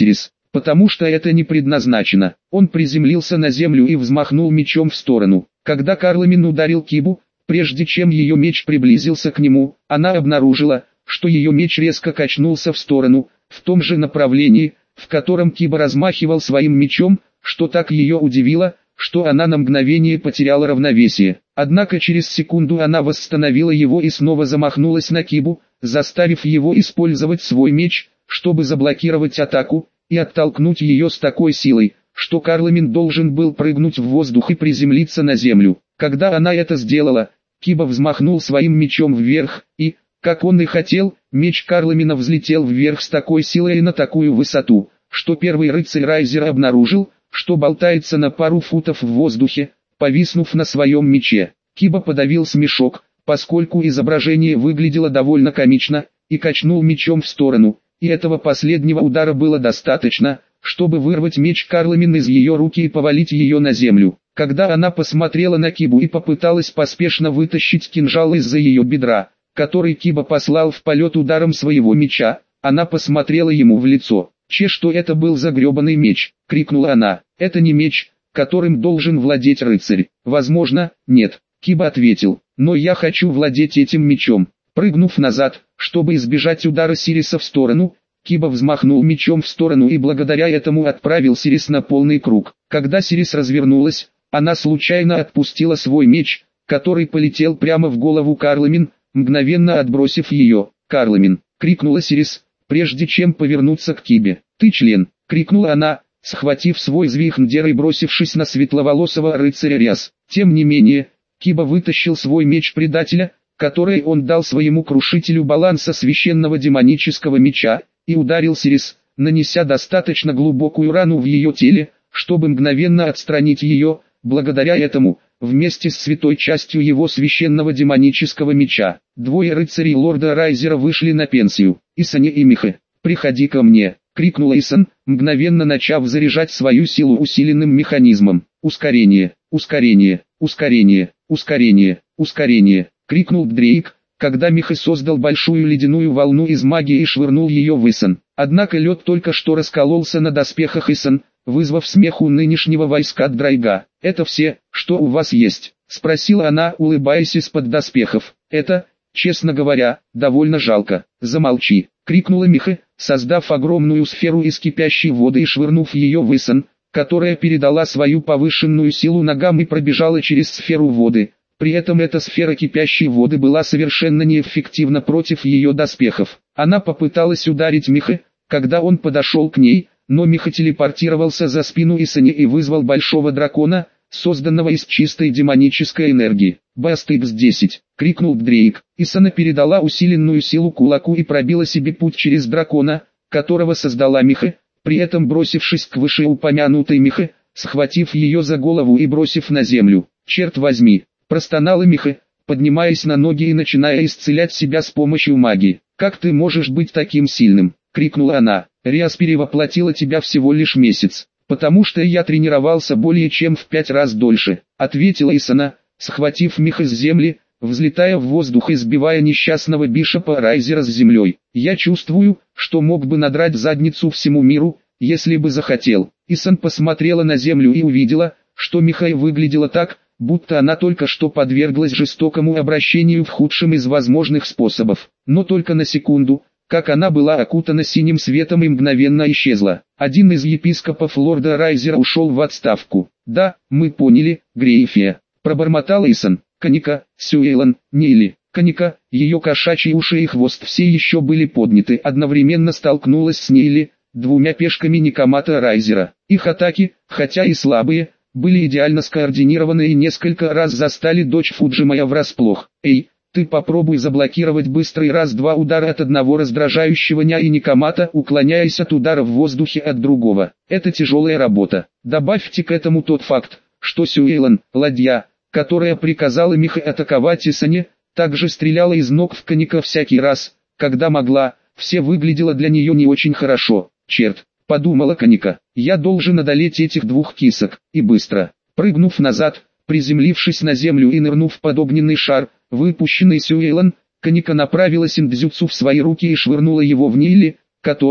потому что это не предназначено. Он приземлился на землю и взмахнул мечом в сторону. Когда Карломин ударил Кибу, прежде чем ее меч приблизился к нему, она обнаружила, что ее меч резко качнулся в сторону, в том же направлении, в котором Киба размахивал своим мечом, что так ее удивило, что она на мгновение потеряла равновесие. Однако через секунду она восстановила его и снова замахнулась на Кибу, заставив его использовать свой меч, чтобы заблокировать атаку, и оттолкнуть ее с такой силой, что Карломин должен был прыгнуть в воздух и приземлиться на землю. Когда она это сделала, Киба взмахнул своим мечом вверх, и, как он и хотел, меч Карломина взлетел вверх с такой силой и на такую высоту, что первый рыцарь Райзера обнаружил, что болтается на пару футов в воздухе, повиснув на своем мече. Киба подавил смешок, поскольку изображение выглядело довольно комично, и качнул мечом в сторону, и этого последнего удара было достаточно, чтобы вырвать меч Карломин из ее руки и повалить ее на землю. Когда она посмотрела на Кибу и попыталась поспешно вытащить кинжал из-за ее бедра, который Киба послал в полет ударом своего меча, она посмотрела ему в лицо. Что это был за гребаный меч?» — крикнула она. «Это не меч, которым должен владеть рыцарь». «Возможно, нет», — Киба ответил, «но я хочу владеть этим мечом». Прыгнув назад, чтобы избежать удара Сириса в сторону, Киба взмахнул мечом в сторону и благодаря этому отправил Сирис на полный круг. Когда Сирис развернулась, она случайно отпустила свой меч, который полетел прямо в голову Карломин, мгновенно отбросив ее. «Карломин!» — крикнула Сирис, прежде чем повернуться к Кибе. «Ты член!» — крикнула она, схватив свой звихндер и бросившись на светловолосого рыцаря Ряс. Тем не менее, Киба вытащил свой меч предателя, который он дал своему крушителю баланса священного демонического меча, и ударил Сирис, нанеся достаточно глубокую рану в ее теле, чтобы мгновенно отстранить ее. Благодаря этому, вместе с святой частью его священного демонического меча, двое рыцарей лорда Райзера вышли на пенсию. «Исане и Михе, приходи ко мне!» — крикнула Исан, мгновенно начав заряжать свою силу усиленным механизмом. «Ускорение, ускорение, ускорение, ускорение, ускорение!» — крикнул Дрейк, когда Михе создал большую ледяную волну из магии и швырнул ее в Исан. Однако лед только что раскололся на доспехах Исан, вызвав смех у нынешнего войска Драйга. «Это все, что у вас есть?» — спросила она, улыбаясь из-под доспехов. «Это, честно говоря, довольно жалко». «Замолчи!» — крикнула Михе, создав огромную сферу из кипящей воды и швырнув ее в Исан, которая передала свою повышенную силу ногам и пробежала через сферу воды. При этом эта сфера кипящей воды была совершенно неэффективна против ее доспехов. Она попыталась ударить Михе, когда он подошел к ней, но Миха телепортировался за спину Исани и вызвал большого дракона, созданного из чистой демонической энергии. «Бастыпс-10!» — крикнул Дрейк. Исана передала усиленную силу кулаку и пробила себе путь через дракона, которого создала Миха, при этом бросившись к вышеупомянутой Михе, схватив ее за голову и бросив на землю. «Черт возьми!» — простонала Миха, поднимаясь на ноги и начиная исцелять себя с помощью магии. «Как ты можешь быть таким сильным?» — крикнула она. «Риас перевоплотила тебя всего лишь месяц, потому что я тренировался более чем в 5 раз дольше», — ответила Исана, схватив Миха с земли, взлетая в воздух и сбивая несчастного бишопа Райзера с землей. «Я чувствую, что мог бы надрать задницу всему миру, если бы захотел». Исан посмотрела на землю и увидела, что Миха выглядела так, будто она только что подверглась жестокому обращению в худшем из возможных способов. Но только на секунду, как она была окутана синим светом и мгновенно исчезла. Один из епископов лорда Райзера ушел в отставку. «Да, мы поняли, Грейфия», — пробормотал Исан. «Каника, Сюэйлан, Нейли». Каника, ее кошачьи уши и хвост все еще были подняты, одновременно столкнулась с Нейли, двумя пешками Никомата Райзера. Их атаки, хотя и слабые, были идеально скоординированы и несколько раз застали дочь Фуджимая врасплох. «Эй, ты попробуй заблокировать быстрый раз-два удара от одного раздражающего ня и Никомата, уклоняясь от удара в воздухе от другого. Это тяжелая работа. Добавьте к этому тот факт, что Сюэйлан, ладья, которая приказала Михе атаковать Исане, также стреляла из ног в Каника всякий раз, когда могла. Все выглядело для нее не очень хорошо. «Черт», — подумала Каника, — «я должен одолеть этих двух кисок, и быстро». Прыгнув назад, приземлившись на землю и нырнув под огненный шар, выпущенный Сюэйлан, Каника направила синдзюцу в свои руки и швырнула его в Нейли, которые,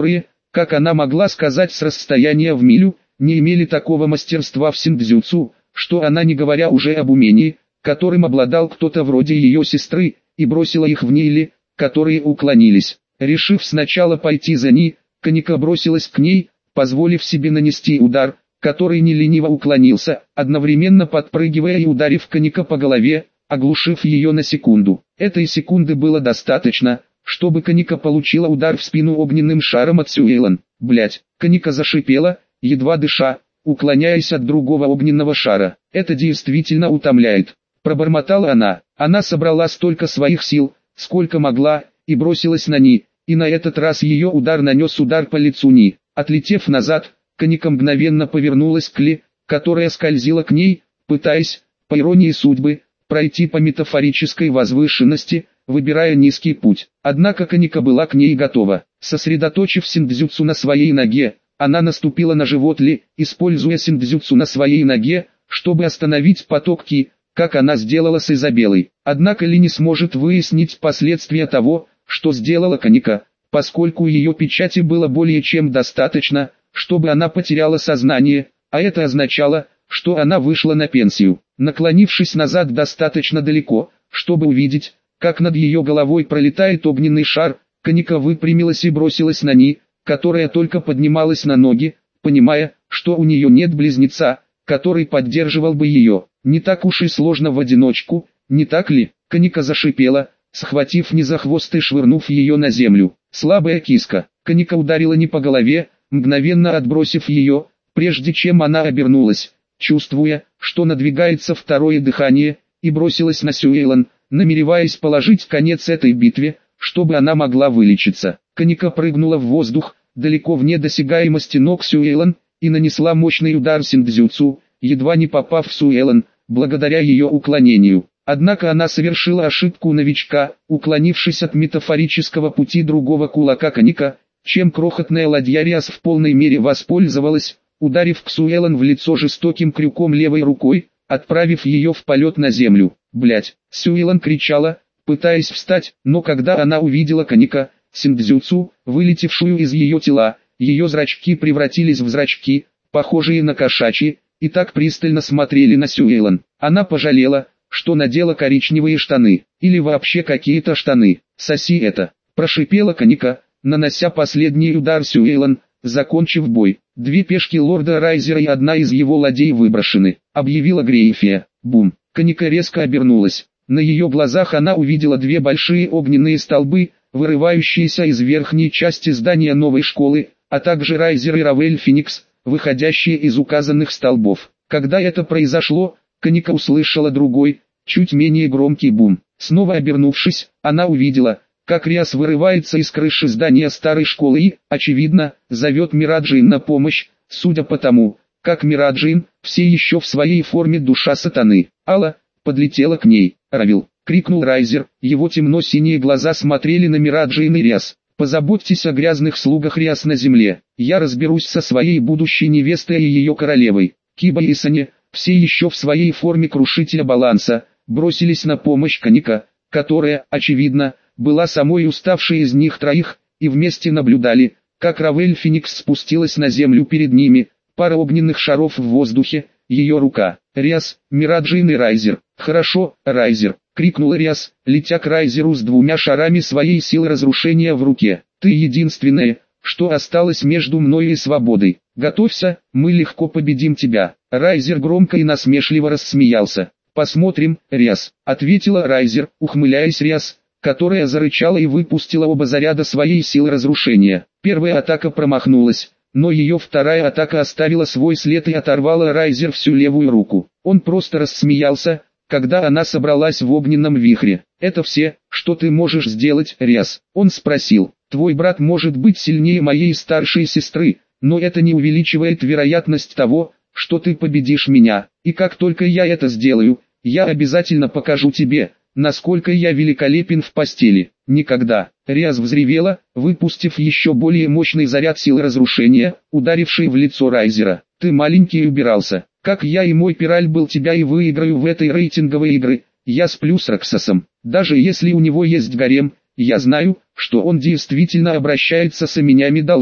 как она могла сказать с расстояния в милю, не имели такого мастерства в синдзюцу, что она, не говоря уже об умении, которым обладал кто-то вроде ее сестры, и бросила их в Нили, которые уклонились. Решив сначала пойти за ней, Каника бросилась к ней, позволив себе нанести удар, который не лениво уклонился, одновременно подпрыгивая и ударив Каника по голове, оглушив ее на секунду. Этой секунды было достаточно, чтобы Каника получила удар в спину огненным шаром от Сюэлан. Блять, Каника зашипела, едва дыша, уклоняясь от другого огненного шара. Это действительно утомляет. Пробормотала она. Она собрала столько своих сил, сколько могла, и бросилась на Ни, и на этот раз ее удар нанес удар по лицу Ни. Отлетев назад, Каника мгновенно повернулась к Ли, которая скользила к ней, пытаясь, по иронии судьбы, пройти по метафорической возвышенности, выбирая низкий путь. Однако Каника была к ней готова. Сосредоточив синдзюцу на своей ноге, она наступила на живот Ли, используя синдзюцу на своей ноге, чтобы остановить поток Ки, как она сделала с Изабеллой. Однако Ли не сможет выяснить последствия того, что сделала Каника, поскольку ее печати было более чем достаточно, чтобы она потеряла сознание, а это означало, что она вышла на пенсию. Наклонившись назад достаточно далеко, чтобы увидеть, как над ее головой пролетает огненный шар, Каника выпрямилась и бросилась на Ни, которая только поднималась на ноги, понимая, что у нее нет близнеца, который поддерживал бы ее. Не так уж и сложно в одиночку, не так ли? Каника зашипела, схватив Ни за хвост и швырнув ее на землю. Слабая киска. Каника ударила Ни по голове, мгновенно отбросив ее, прежде чем она обернулась, чувствуя, что надвигается второе дыхание, и бросилась на Сюэлан, намереваясь положить конец этой битве, чтобы она могла вылечиться. Каника прыгнула в воздух, далеко вне досягаемости ног Сюэлан, и нанесла мощный удар синдзюцу, едва не попав в Сюэлан, благодаря ее уклонению. Однако она совершила ошибку новичка, уклонившись от метафорического пути другого кулака Каника, чем крохотная ладья Риас в полной мере воспользовалась, ударив Ксуэлан в лицо жестоким крюком левой рукой, отправив ее в полет на землю. Блять, Сюэлан кричала, пытаясь встать, но когда она увидела Каника, синдзюцу, вылетевшую из ее тела, ее зрачки превратились в зрачки, похожие на кошачьи, и так пристально смотрели на Сюэлан. Она пожалела, что надела коричневые штаны, или вообще какие-то штаны. «Соси это!» – прошипела Каника, нанося последний удар Сюэлан, закончив бой. Две пешки лорда Райзера и одна из его ладей выброшены, объявила Грейфия. Бум! Каника резко обернулась. На ее глазах она увидела две большие огненные столбы, вырывающиеся из верхней части здания новой школы, а также Райзер и Равель Феникс, выходящие из указанных столбов. Когда это произошло, Каника услышала другой, чуть менее громкий бум. Снова обернувшись, она увидела, как Риас вырывается из крыши здания старой школы и, очевидно, зовет Мираджин на помощь, судя по тому, как Мираджин, все еще в своей форме душа сатаны, Алла, подлетела к ней. «Равил!» — крикнул Райзер, его темно-синие глаза смотрели на Мираджин и Риас. «Позаботьтесь о грязных слугах Риас на земле, я разберусь со своей будущей невестой и ее королевой». Киба и Саня, все еще в своей форме крушителя баланса, бросились на помощь Каника, которая, очевидно, была самой уставшей из них троих, и вместе наблюдали, как Равель Феникс спустилась на землю перед ними, пара огненных шаров в воздухе, ее рука. «Риас, Мираджин и Райзер». «Хорошо, Райзер», — крикнула Риас, летя к Райзеру с двумя шарами своей силы разрушения в руке. «Ты единственное, что осталось между мной и свободой. Готовься, мы легко победим тебя». Райзер громко и насмешливо рассмеялся. «Посмотрим, Риас», — ответила Райзер, ухмыляясь Риас, которая зарычала и выпустила оба заряда своей силы разрушения. Первая атака промахнулась, но ее вторая атака оставила свой след и оторвала Райзер всю левую руку. Он просто рассмеялся, когда она собралась в огненном вихре. «Это все, что ты можешь сделать, Риас?» Он спросил. «Твой брат может быть сильнее моей старшей сестры, но это не увеличивает вероятность того, что ты победишь меня, и как только я это сделаю, я обязательно покажу тебе, насколько я великолепен в постели». «Никогда!» Риас взревела, выпустив еще более мощный заряд силы разрушения, ударивший в лицо Райзера. «Ты маленький и убирался. Как я и мой пираль был тебя и выиграю в этой рейтинговой игры, я сплю с Роксосом. Даже если у него есть гарем, я знаю, что он действительно обращается с именями должно.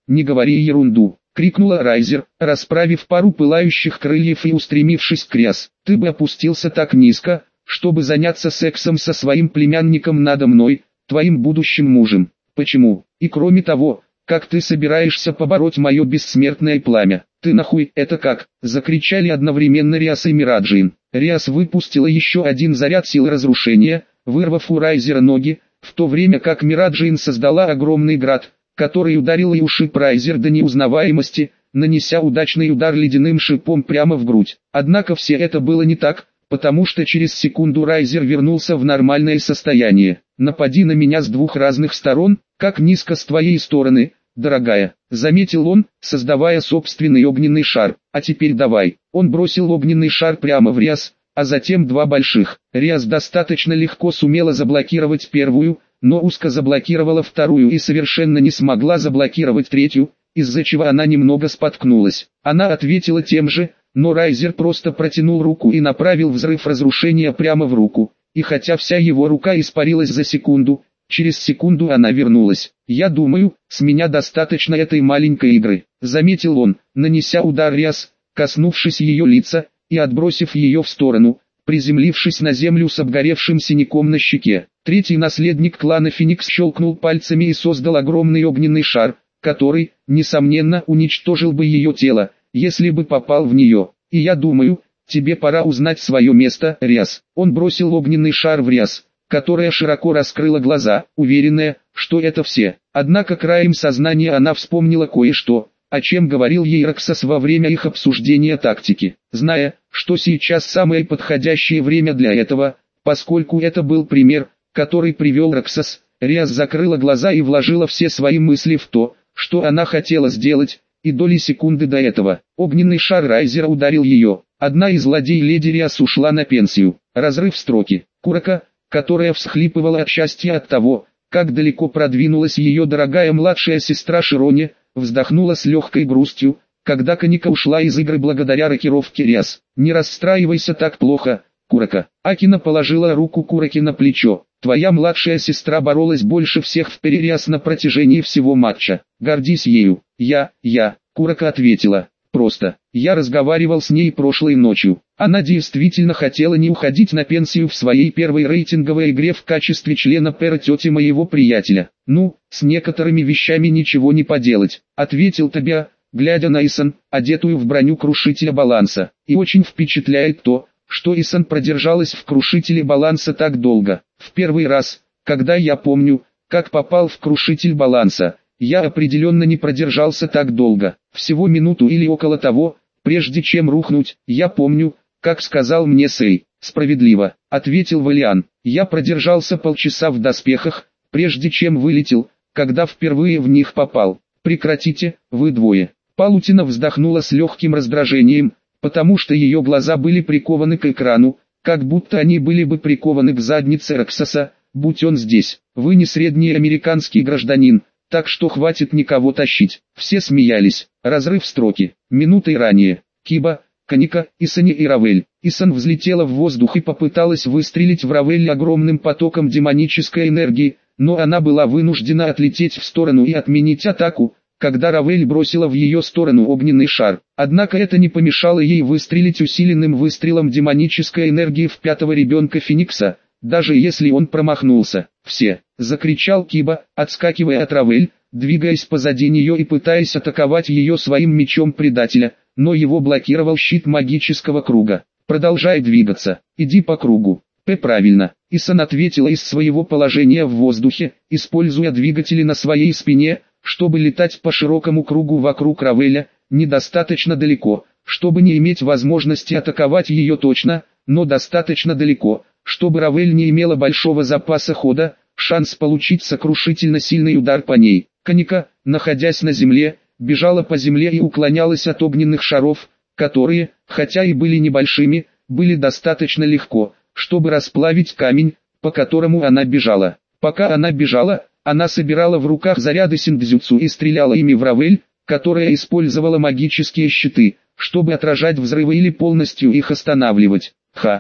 не говори ерунду, крикнула Райзер, расправив пару пылающих крыльев и устремившись к Риас. Ты бы опустился так низко, чтобы заняться сексом со своим племянником надо мной, твоим будущим мужем. Почему? И кроме того, как ты собираешься побороть мое бессмертное пламя? Ты нахуй, это как? Закричали одновременно Риас и Мираджин. Риас выпустила еще один заряд сил разрушения, вырвав у Райзера ноги, в то время как Мираджин создала огромный град, который ударил и ушиб Райзер до неузнаваемости, нанеся удачный удар ледяным шипом прямо в грудь. Однако все это было не так, потому что через секунду Райзер вернулся в нормальное состояние. «Напади на меня с двух разных сторон, как низко с твоей стороны, дорогая», — заметил он, создавая собственный огненный шар. «А теперь давай». Он бросил огненный шар прямо в Риас, а затем два больших. Риас достаточно легко сумела заблокировать первую, но узко заблокировала вторую и совершенно не смогла заблокировать третью, из-за чего она немного споткнулась. Она ответила тем же, но Райзер просто протянул руку и направил взрыв разрушения прямо в руку. И хотя вся его рука испарилась за секунду, через секунду она вернулась. «Я думаю, с меня достаточно этой маленькой игры», — заметил он, нанеся удар Риас, коснувшись ее лица, и отбросив ее в сторону, приземлившись на землю с обгоревшим синяком на щеке. Третий наследник клана Феникс щелкнул пальцами и создал огромный огненный шар, который, несомненно, уничтожил бы ее тело, если бы попал в нее. «И я думаю, тебе пора узнать свое место, Риас». Он бросил огненный шар в Риас, которая широко раскрыла глаза, уверенная, что это все. Однако краем сознания она вспомнила кое-что, о чем говорил ей Роксас во время их обсуждения тактики. Зная, что сейчас самое подходящее время для этого, поскольку это был пример, который привел Роксас, Риас закрыла глаза и вложила все свои мысли в то, что она хотела сделать, и доли секунды до этого. Огненный шар Райзера ударил ее. Одна из ладей леди Риас ушла на пенсию. Разрыв строки. Курока, которая всхлипывала от счастья от того, как далеко продвинулась ее дорогая младшая сестра Широне, вздохнула с легкой грустью, когда Каника ушла из игры благодаря рокировке Риас. «Не расстраивайся так плохо, Курока». Акина положила руку Куроке на плечо. «Твоя младшая сестра боролась больше всех в перерез на протяжении всего матча. Гордись ею». Я, Курока ответила. «Просто, я разговаривал с ней прошлой ночью. Она действительно хотела не уходить на пенсию в своей первой рейтинговой игре в качестве члена пэра тети моего приятеля. Ну, с некоторыми вещами ничего не поделать», ответил Тобиа, глядя на Исан, одетую в броню крушителя баланса. «И очень впечатляет то, что Исан продержалась в крушителе баланса так долго. В первый раз, когда я помню, как попал в крушитель баланса, я определенно не продержался так долго, всего минуту или около того, прежде чем рухнуть. Я помню, как сказал мне Сэй». «Справедливо», — ответил Валиан. «Я продержался полчаса в доспехах, прежде чем вылетел, когда впервые в них попал». «Прекратите, вы двое». Палутина вздохнула с легким раздражением, потому что ее глаза были прикованы к экрану, как будто они были бы прикованы к заднице Роксаса, будь он здесь. «Вы не средний американский гражданин, так что хватит никого тащить». Все смеялись. Разрыв строки. Минутой ранее. Киба, Каника, Исани и Равель. Исан взлетела в воздух и попыталась выстрелить в Равель огромным потоком демонической энергии, но она была вынуждена отлететь в сторону и отменить атаку, когда Равель бросила в ее сторону огненный шар. Однако это не помешало ей выстрелить усиленным выстрелом демонической энергии в пятого ребенка Феникса, даже если он промахнулся. «Все!» — закричал Киба, отскакивая от Равель, двигаясь позади нее и пытаясь атаковать ее своим мечом предателя, но его блокировал щит магического круга. «Продолжай двигаться, иди по кругу». Правильно». Исан ответила из своего положения в воздухе, используя двигатели на своей спине, чтобы летать по широкому кругу вокруг Равеля, недостаточно далеко, чтобы не иметь возможности атаковать ее точно, но достаточно далеко, чтобы Равель не имела большого запаса хода, шанс получить сокрушительно сильный удар по ней. Каника, находясь на земле, бежала по земле и уклонялась от огненных шаров, которые, хотя и были небольшими, были достаточно легко, чтобы расплавить камень, по которому она бежала. Пока она бежала, она собирала в руках заряды синдзюцу и стреляла ими в Равель, которая использовала магические щиты, чтобы отражать взрывы или полностью их останавливать.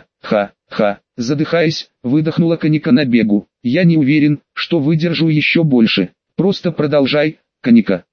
«Ха, задыхаясь, выдохнула Каника на бегу. «Я не уверен, что выдержу еще больше. Просто продолжай, Каника».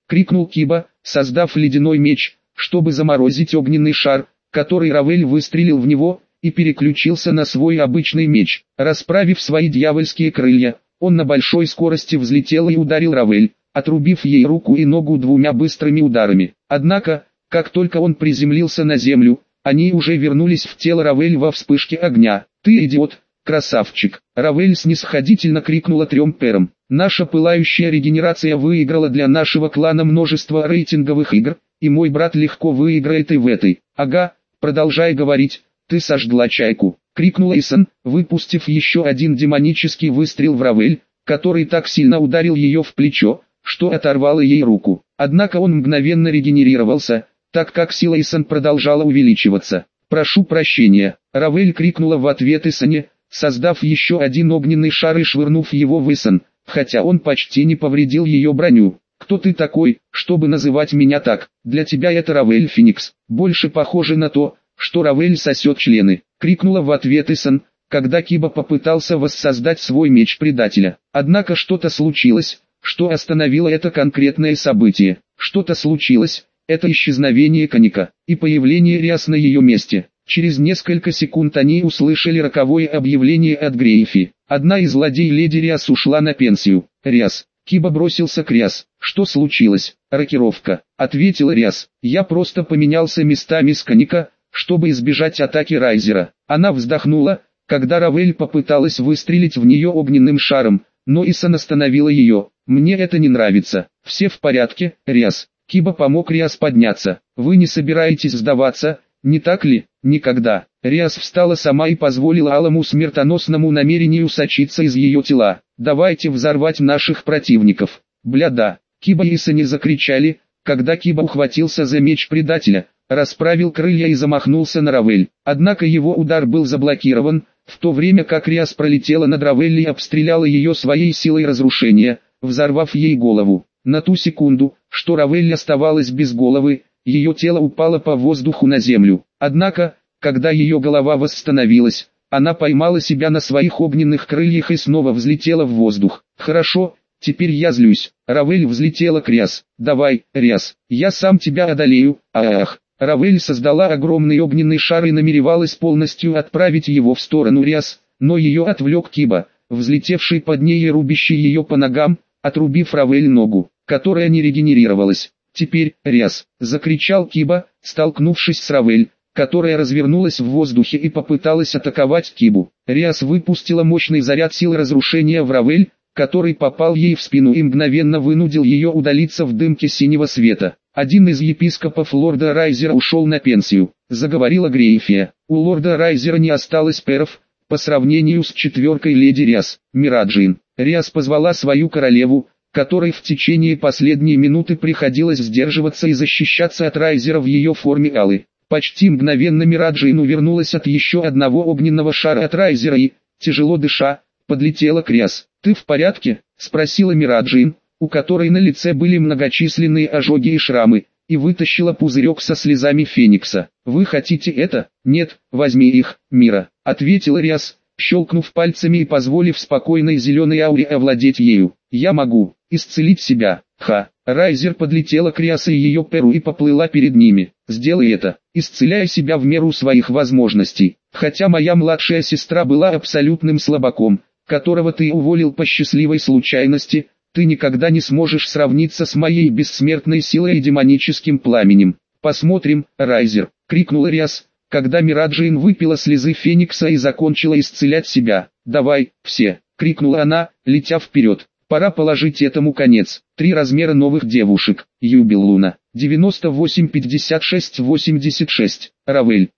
крикнул Киба, создав ледяной меч, чтобы заморозить огненный шар, который Равель выстрелил в него, и переключился на свой обычный меч. Расправив свои дьявольские крылья, он на большой скорости взлетел и ударил Равель, отрубив ей руку и ногу двумя быстрыми ударами. Однако, как только он приземлился на землю, они уже вернулись в тело Равель во вспышке огня. «Ты идиот, красавчик!» Равель снисходительно крикнула трем перам. «Наша пылающая регенерация выиграла для нашего клана множество рейтинговых игр, и мой брат легко выиграет и в этой». «Ага, продолжай говорить, ты сожгла чайку!» — крикнула Исан, выпустив еще один демонический выстрел в Равель, который так сильно ударил ее в плечо, что оторвало ей руку. Однако он мгновенно регенерировался, так как сила Исан продолжала увеличиваться. «Прошу прощения!» — Равель крикнула в ответ Исане, создав еще один огненный шар и швырнув его в Исан, хотя он почти не повредил ее броню. «Кто ты такой, чтобы называть меня так? Для тебя это Равель Феникс, больше похоже на то, что Равель сосет члены», — крикнула в ответ Исан, когда Киба попытался воссоздать свой меч предателя. Однако что-то случилось, что остановило это конкретное событие. Что-то случилось, это исчезновение Каника, и появление Риас на ее месте. Через несколько секунд они услышали роковое объявление от Грейфи. Одна из злодей леди Риас ушла на пенсию. «Риас». Киба бросился к Риас. «Что случилось?» «Рокировка», — ответила Риас. «Я просто поменялся местами с Каника, чтобы избежать атаки Райзера». Она вздохнула, когда Равель попыталась выстрелить в нее огненным шаром, но Исан остановила ее. «Мне это не нравится». «Все в порядке, Риас». Киба помог Риас подняться. «Вы не собираетесь сдаваться, не так ли?» «Никогда». Риас встала сама и позволила алому смертоносному намерению сочиться из ее тела. «Давайте взорвать наших противников». «Бля да». Киба и Исане закричали, когда Киба ухватился за меч предателя, расправил крылья и замахнулся на Равель. Однако его удар был заблокирован, в то время как Риас пролетела над Равель и обстреляла ее своей силой разрушения, взорвав ей голову. На ту секунду, что Равель оставалась без головы, ее тело упало по воздуху на землю. Однако, когда ее голова восстановилась, она поймала себя на своих огненных крыльях и снова взлетела в воздух. «Хорошо, теперь я злюсь». Равель взлетела к Риас. «Давай, Риас, я сам тебя одолею». Ах! Равель создала огромный огненный шар и намеревалась полностью отправить его в сторону Риас, но ее отвлек Киба, взлетевший под ней и рубящий ее по ногам, отрубив Равель ногу, которая не регенерировалась. «Теперь, Риас!» — закричал Киба, столкнувшись с Равель, которая развернулась в воздухе и попыталась атаковать Кибу. Риас выпустила мощный заряд сил разрушения в Равель, который попал ей в спину и мгновенно вынудил ее удалиться в дымке синего света. «Один из епископов лорда Райзера ушел на пенсию», — заговорила Грейфия. «У лорда Райзера не осталось перов, по сравнению с четверкой леди Риас, Мираджин». Риас позвала свою королеву, которой в течение последней минуты приходилось сдерживаться и защищаться от Райзера в ее форме Аллы. Почти мгновенно Мираджин увернулась от еще одного огненного шара от Райзера и, тяжело дыша, подлетела к Риас. «Ты в порядке?» — спросила Мираджин, у которой на лице были многочисленные ожоги и шрамы, и вытащила пузырек со слезами Феникса. «Вы хотите это?» «Нет, возьми их, Мира», — ответила Риас, щелкнув пальцами и позволив спокойной зеленой ауре овладеть ею. «Я могу исцелить себя». Ха! Райзер подлетела к Риас и ее перу и поплыла перед ними. «Сделай это, исцеляя себя в меру своих возможностей. Хотя моя младшая сестра была абсолютным слабаком, которого ты уволил по счастливой случайности, ты никогда не сможешь сравниться с моей бессмертной силой и демоническим пламенем. Посмотрим, Райзер!» — крикнула Риас, когда Мираджин выпила слезы Феникса и закончила исцелять себя. «Давай, все!» — крикнула она, летя вперед. «Пора положить этому конец». 3 размера новых девушек. Юбил Луна. 98-56-86. Равель.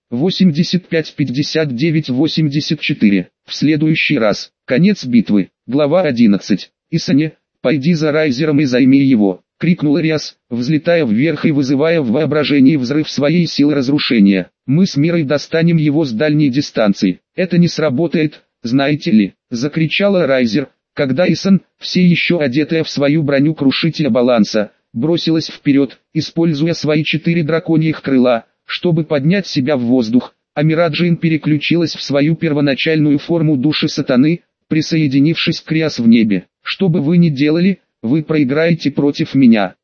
85-59-84. В следующий раз. Конец битвы. Глава 11. «Исане, пойди за Райзером и займи его», — крикнула Риас, взлетая вверх и вызывая в воображении взрыв своей силы разрушения. «Мы с Мирой достанем его с дальней дистанции». «Это не сработает, знаете ли», — закричала Райзер, когда Исан, все еще одетая в свою броню крушителя баланса, бросилась вперед, используя свои 4 драконьих крыла, чтобы поднять себя в воздух, а Мираджин переключилась в свою первоначальную форму души сатаны, присоединившись к Риас в небе. «Что бы вы ни делали, вы проиграете против меня».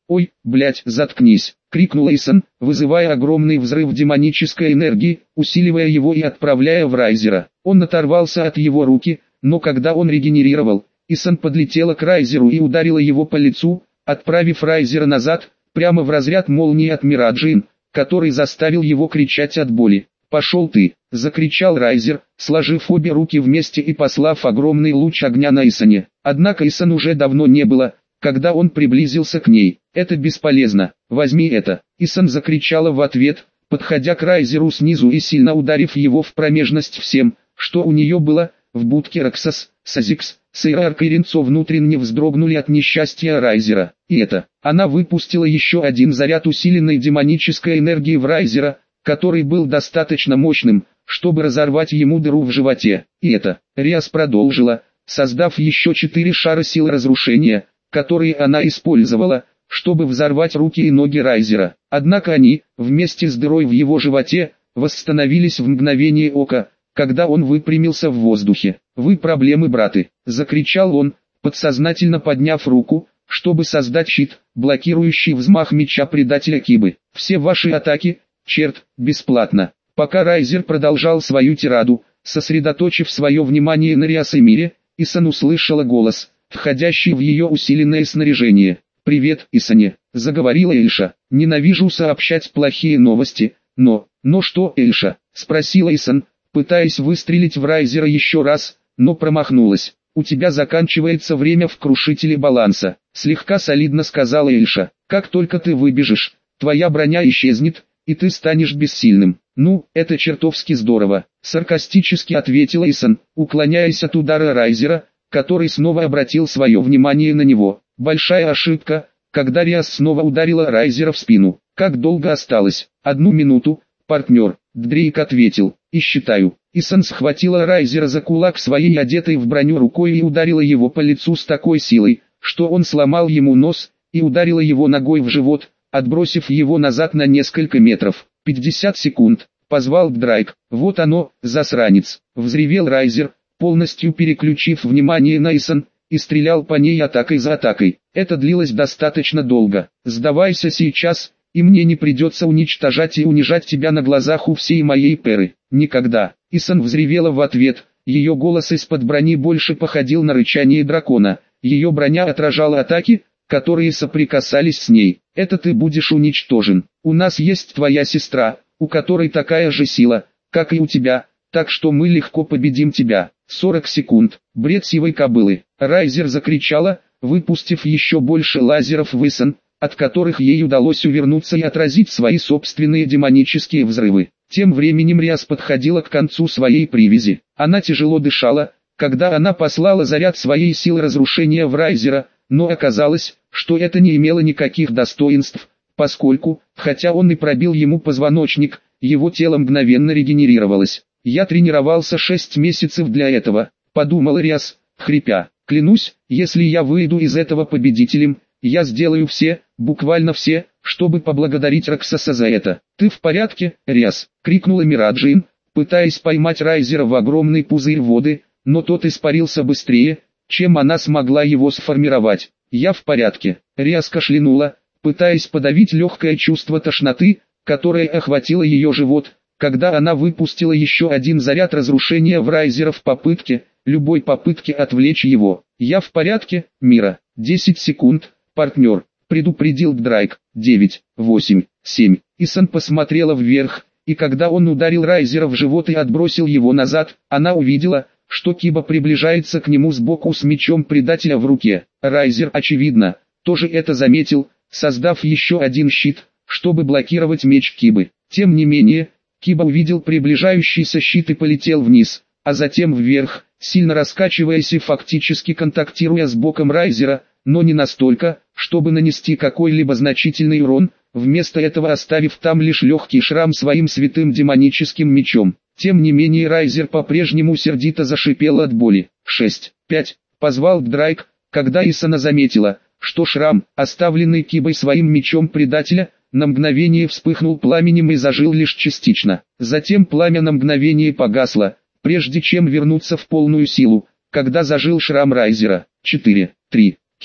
«Ой, блять, заткнись!» — крикнул Исон, вызывая огромный взрыв демонической энергии, усиливая его и отправляя в Райзера. Он оторвался от его руки, но когда он регенерировал, Исон подлетела к Райзеру и ударила его по лицу, отправив Райзера назад, прямо в разряд молнии от Мираджин, который заставил его кричать от боли. «Пошел ты!» — закричал Райзер, сложив обе руки вместе и послав огромный луч огня на Исоне. Однако Исон уже давно не было, когда он приблизился к ней. «Это бесполезно, возьми это!» Исон закричала в ответ, подходя к Райзеру снизу и сильно ударив его в промежность всем, что у нее было. В будке Роксас, Сазикс, Сейрарк и Ренцо внутренне вздрогнули от несчастья Райзера. И это, она выпустила еще один заряд усиленной демонической энергии в Райзера, который был достаточно мощным, чтобы разорвать ему дыру в животе. И это, Риас продолжила, создав еще 4 шара силы разрушения, которые она использовала, чтобы взорвать руки и ноги Райзера. Однако они, вместе с дырой в его животе, восстановились в мгновение ока, когда он выпрямился в воздухе. «Вы проблемы, браты!» — закричал он, подсознательно подняв руку, чтобы создать щит, блокирующий взмах меча предателя Кибы. «Все ваши атаки, черт, бесплатно!» Пока Райзер продолжал свою тираду, сосредоточив свое внимание на Риас и Мире, Исон услышала голос, входящий в ее усиленное снаряжение. «Привет, Исоне!» — заговорила Эльша. «Ненавижу сообщать плохие новости, но что, Эльша?» — спросила Исон, пытаясь выстрелить в Райзера еще раз, но промахнулась. «У тебя заканчивается время в крушителе баланса», — слегка солидно сказала Эльша. «Как только ты выбежишь, твоя броня исчезнет, и ты станешь бессильным». «Ну, это чертовски здорово», — саркастически ответила Исон, уклоняясь от удара Райзера, который снова обратил свое внимание на него. Большая ошибка, когда Риас снова ударила Райзера в спину. «Как долго осталось?» «1 минуту, партнер», — Дрейк ответил. «И считаю». Исон схватила Райзера за кулак своей одетой в броню рукой и ударила его по лицу с такой силой, что он сломал ему нос, и ударила его ногой в живот, отбросив его назад на несколько метров. 50 секунд, позвал Драйк. «Вот оно, засранец», — взревел Райзер, полностью переключив внимание на Исон, и стрелял по ней атакой за атакой. Это длилось достаточно долго. «Сдавайся сейчас, и мне не придется уничтожать и унижать тебя на глазах у всей моей перы. Никогда». Исон взревела в ответ, ее голос из-под брони больше походил на рычание дракона. Ее броня отражала атаки, которые соприкасались с ней. «Это ты будешь уничтожен. У нас есть твоя сестра, у которой такая же сила, как и у тебя, так что мы легко победим тебя». 40 секунд. Бред сивой кобылы. Райзер закричала, выпустив еще больше лазеров в Исон, от которых ей удалось увернуться и отразить свои собственные демонические взрывы. Тем временем Риас подходила к концу своей привязи. Она тяжело дышала, когда она послала заряд своей силы разрушения в Райзера, но оказалось, что это не имело никаких достоинств, поскольку, хотя он и пробил ему позвоночник, его тело мгновенно регенерировалось. «Я тренировался 6 месяцев для этого», — подумал Риас, хрипя. «Клянусь, если я выйду из этого победителем, я сделаю все, буквально все, чтобы поблагодарить Роксаса за это». «Ты в порядке, Риас?» — крикнула Мираджин, пытаясь поймать Райзера в огромный пузырь воды, но тот испарился быстрее, чем она смогла его сформировать. «Я в порядке». Риас кашлянула, пытаясь подавить легкое чувство тошноты, которое охватило ее живот, когда она выпустила еще один заряд разрушения в Райзера в любой попытке отвлечь его. «Я в порядке, Мира». 10 секунд, партнер, предупредил Драйк. 9, 8, 7. Исон посмотрела вверх, и когда он ударил Райзера в живот и отбросил его назад, она увидела, что Киба приближается к нему сбоку с мечом предателя в руке. Райзер, очевидно, тоже это заметил, создав еще один щит, чтобы блокировать меч Кибы. Тем не менее, Киба увидел приближающийся щит и полетел вниз, а затем вверх, сильно раскачиваясь и фактически контактируя с боком Райзера, но не настолько, чтобы нанести какой-либо значительный урон, вместо этого оставив там лишь легкий шрам своим святым демоническим мечом. Тем не менее Райзер по-прежнему сердито зашипел от боли. 6, 5, позвал Драйк, когда Исона заметила, что шрам, оставленный Кибой своим мечом предателя, на мгновение вспыхнул пламенем и зажил лишь частично. Затем пламя на мгновение погасло, прежде чем вернуться в полную силу, когда зажил шрам Райзера. 4, 3, Киба,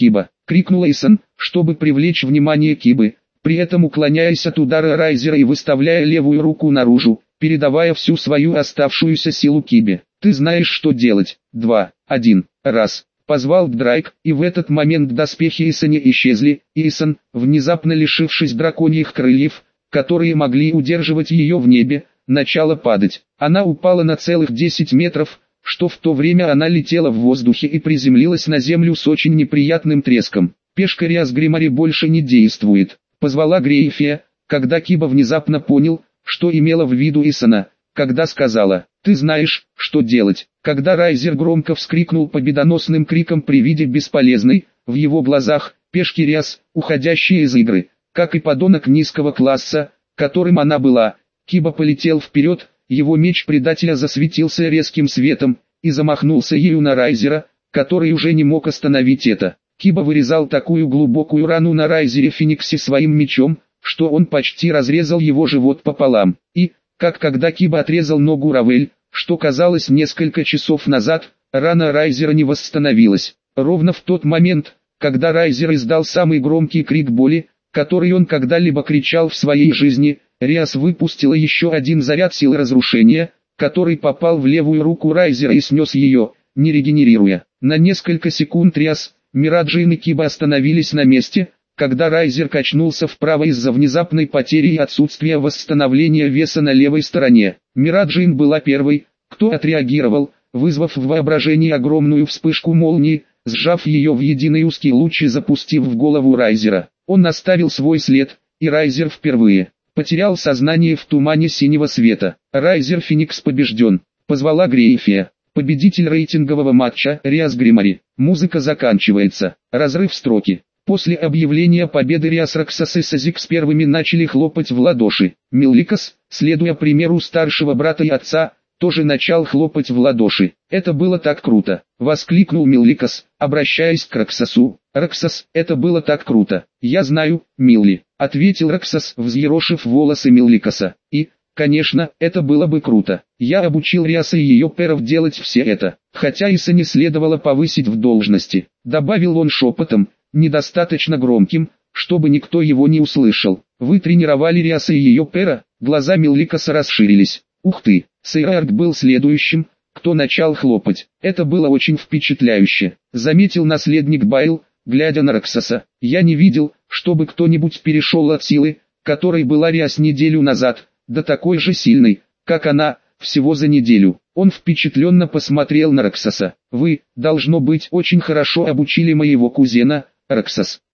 крикнул Эйсон, чтобы привлечь внимание Кибы, при этом уклоняясь от удара Райзера и выставляя левую руку наружу, передавая всю свою оставшуюся силу Кибе. «Ты знаешь, что делать. 2, 1, раз!» Позвал Драйк, и в этот момент доспехи Эйсона исчезли, и Эйсон, внезапно лишившись драконьих крыльев, которые могли удерживать ее в небе, начала падать. Она упала на целых 10 метров, что в то время она летела в воздухе и приземлилась на землю с очень неприятным треском. «Пешка Риас Гримари больше не действует», — позвала Грейфия, когда Киба внезапно понял, что имела в виду Эйсона, когда сказала: «Ты знаешь, что делать». Когда Райзер громко вскрикнул победоносным криком при виде бесполезной, в его глазах, пешки Риас, уходящей из игры, как и подонок низкого класса, которым она была, Киба полетел вперед, его меч предателя засветился резким светом, и замахнулся ею на Райзера, который уже не мог остановить это. Киба вырезал такую глубокую рану на Райзере Фениксе своим мечом, что он почти разрезал его живот пополам, и, как когда Киба отрезал ногу Равель, что казалось несколько часов назад, рана Райзера не восстановилась. Ровно в тот момент, когда Райзер издал самый громкий крик боли, который он когда-либо кричал в своей жизни, Риас выпустила еще один заряд силы разрушения, который попал в левую руку Райзера и снес ее, не регенерируя. На несколько секунд Риас, Мираджин и Киба остановились на месте, когда Райзер качнулся вправо из-за внезапной потери и отсутствия восстановления веса на левой стороне. Мираджин была первой, кто отреагировал, вызвав в воображении огромную вспышку молнии, сжав ее в единый узкий луч и запустив в голову Райзера. Он оставил свой след, и Райзер впервые потерял сознание в тумане синего света. Райзер Феникс побежден, позвала Грейфия. Победитель рейтингового матча Риас Гримари. Музыка заканчивается. Разрыв строки. После объявления победы Риас Роксас и Сазикс первыми начали хлопать в ладоши. Милликас, следуя примеру старшего брата и отца, тоже начал хлопать в ладоши. «Это было так круто!» — воскликнул Милликас, обращаясь к Роксасу. «Роксас, это было так круто!» «Я знаю, Милли», — ответил Роксас, взъерошив волосы Милликаса. «И, конечно, это было бы круто. Я обучил Риаса и ее пэров делать все это, хотя Иса не следовало повысить в должности», — добавил он шепотом, недостаточно громким, чтобы никто его не услышал. «Вы тренировали Риаса и ее пэра?» Глаза Милликаса расширились. «Ух ты!» Сейрарк был следующим, кто начал хлопать. «Это было очень впечатляюще», — заметил наследник Байл, глядя на Роксаса. «Я не видел, чтобы кто-нибудь перешел от силы, которой была Риас неделю назад, до такой же сильной, как она, всего за неделю». Он впечатленно посмотрел на Роксаса. «Вы, должно быть, очень хорошо обучили моего кузена, Роксас».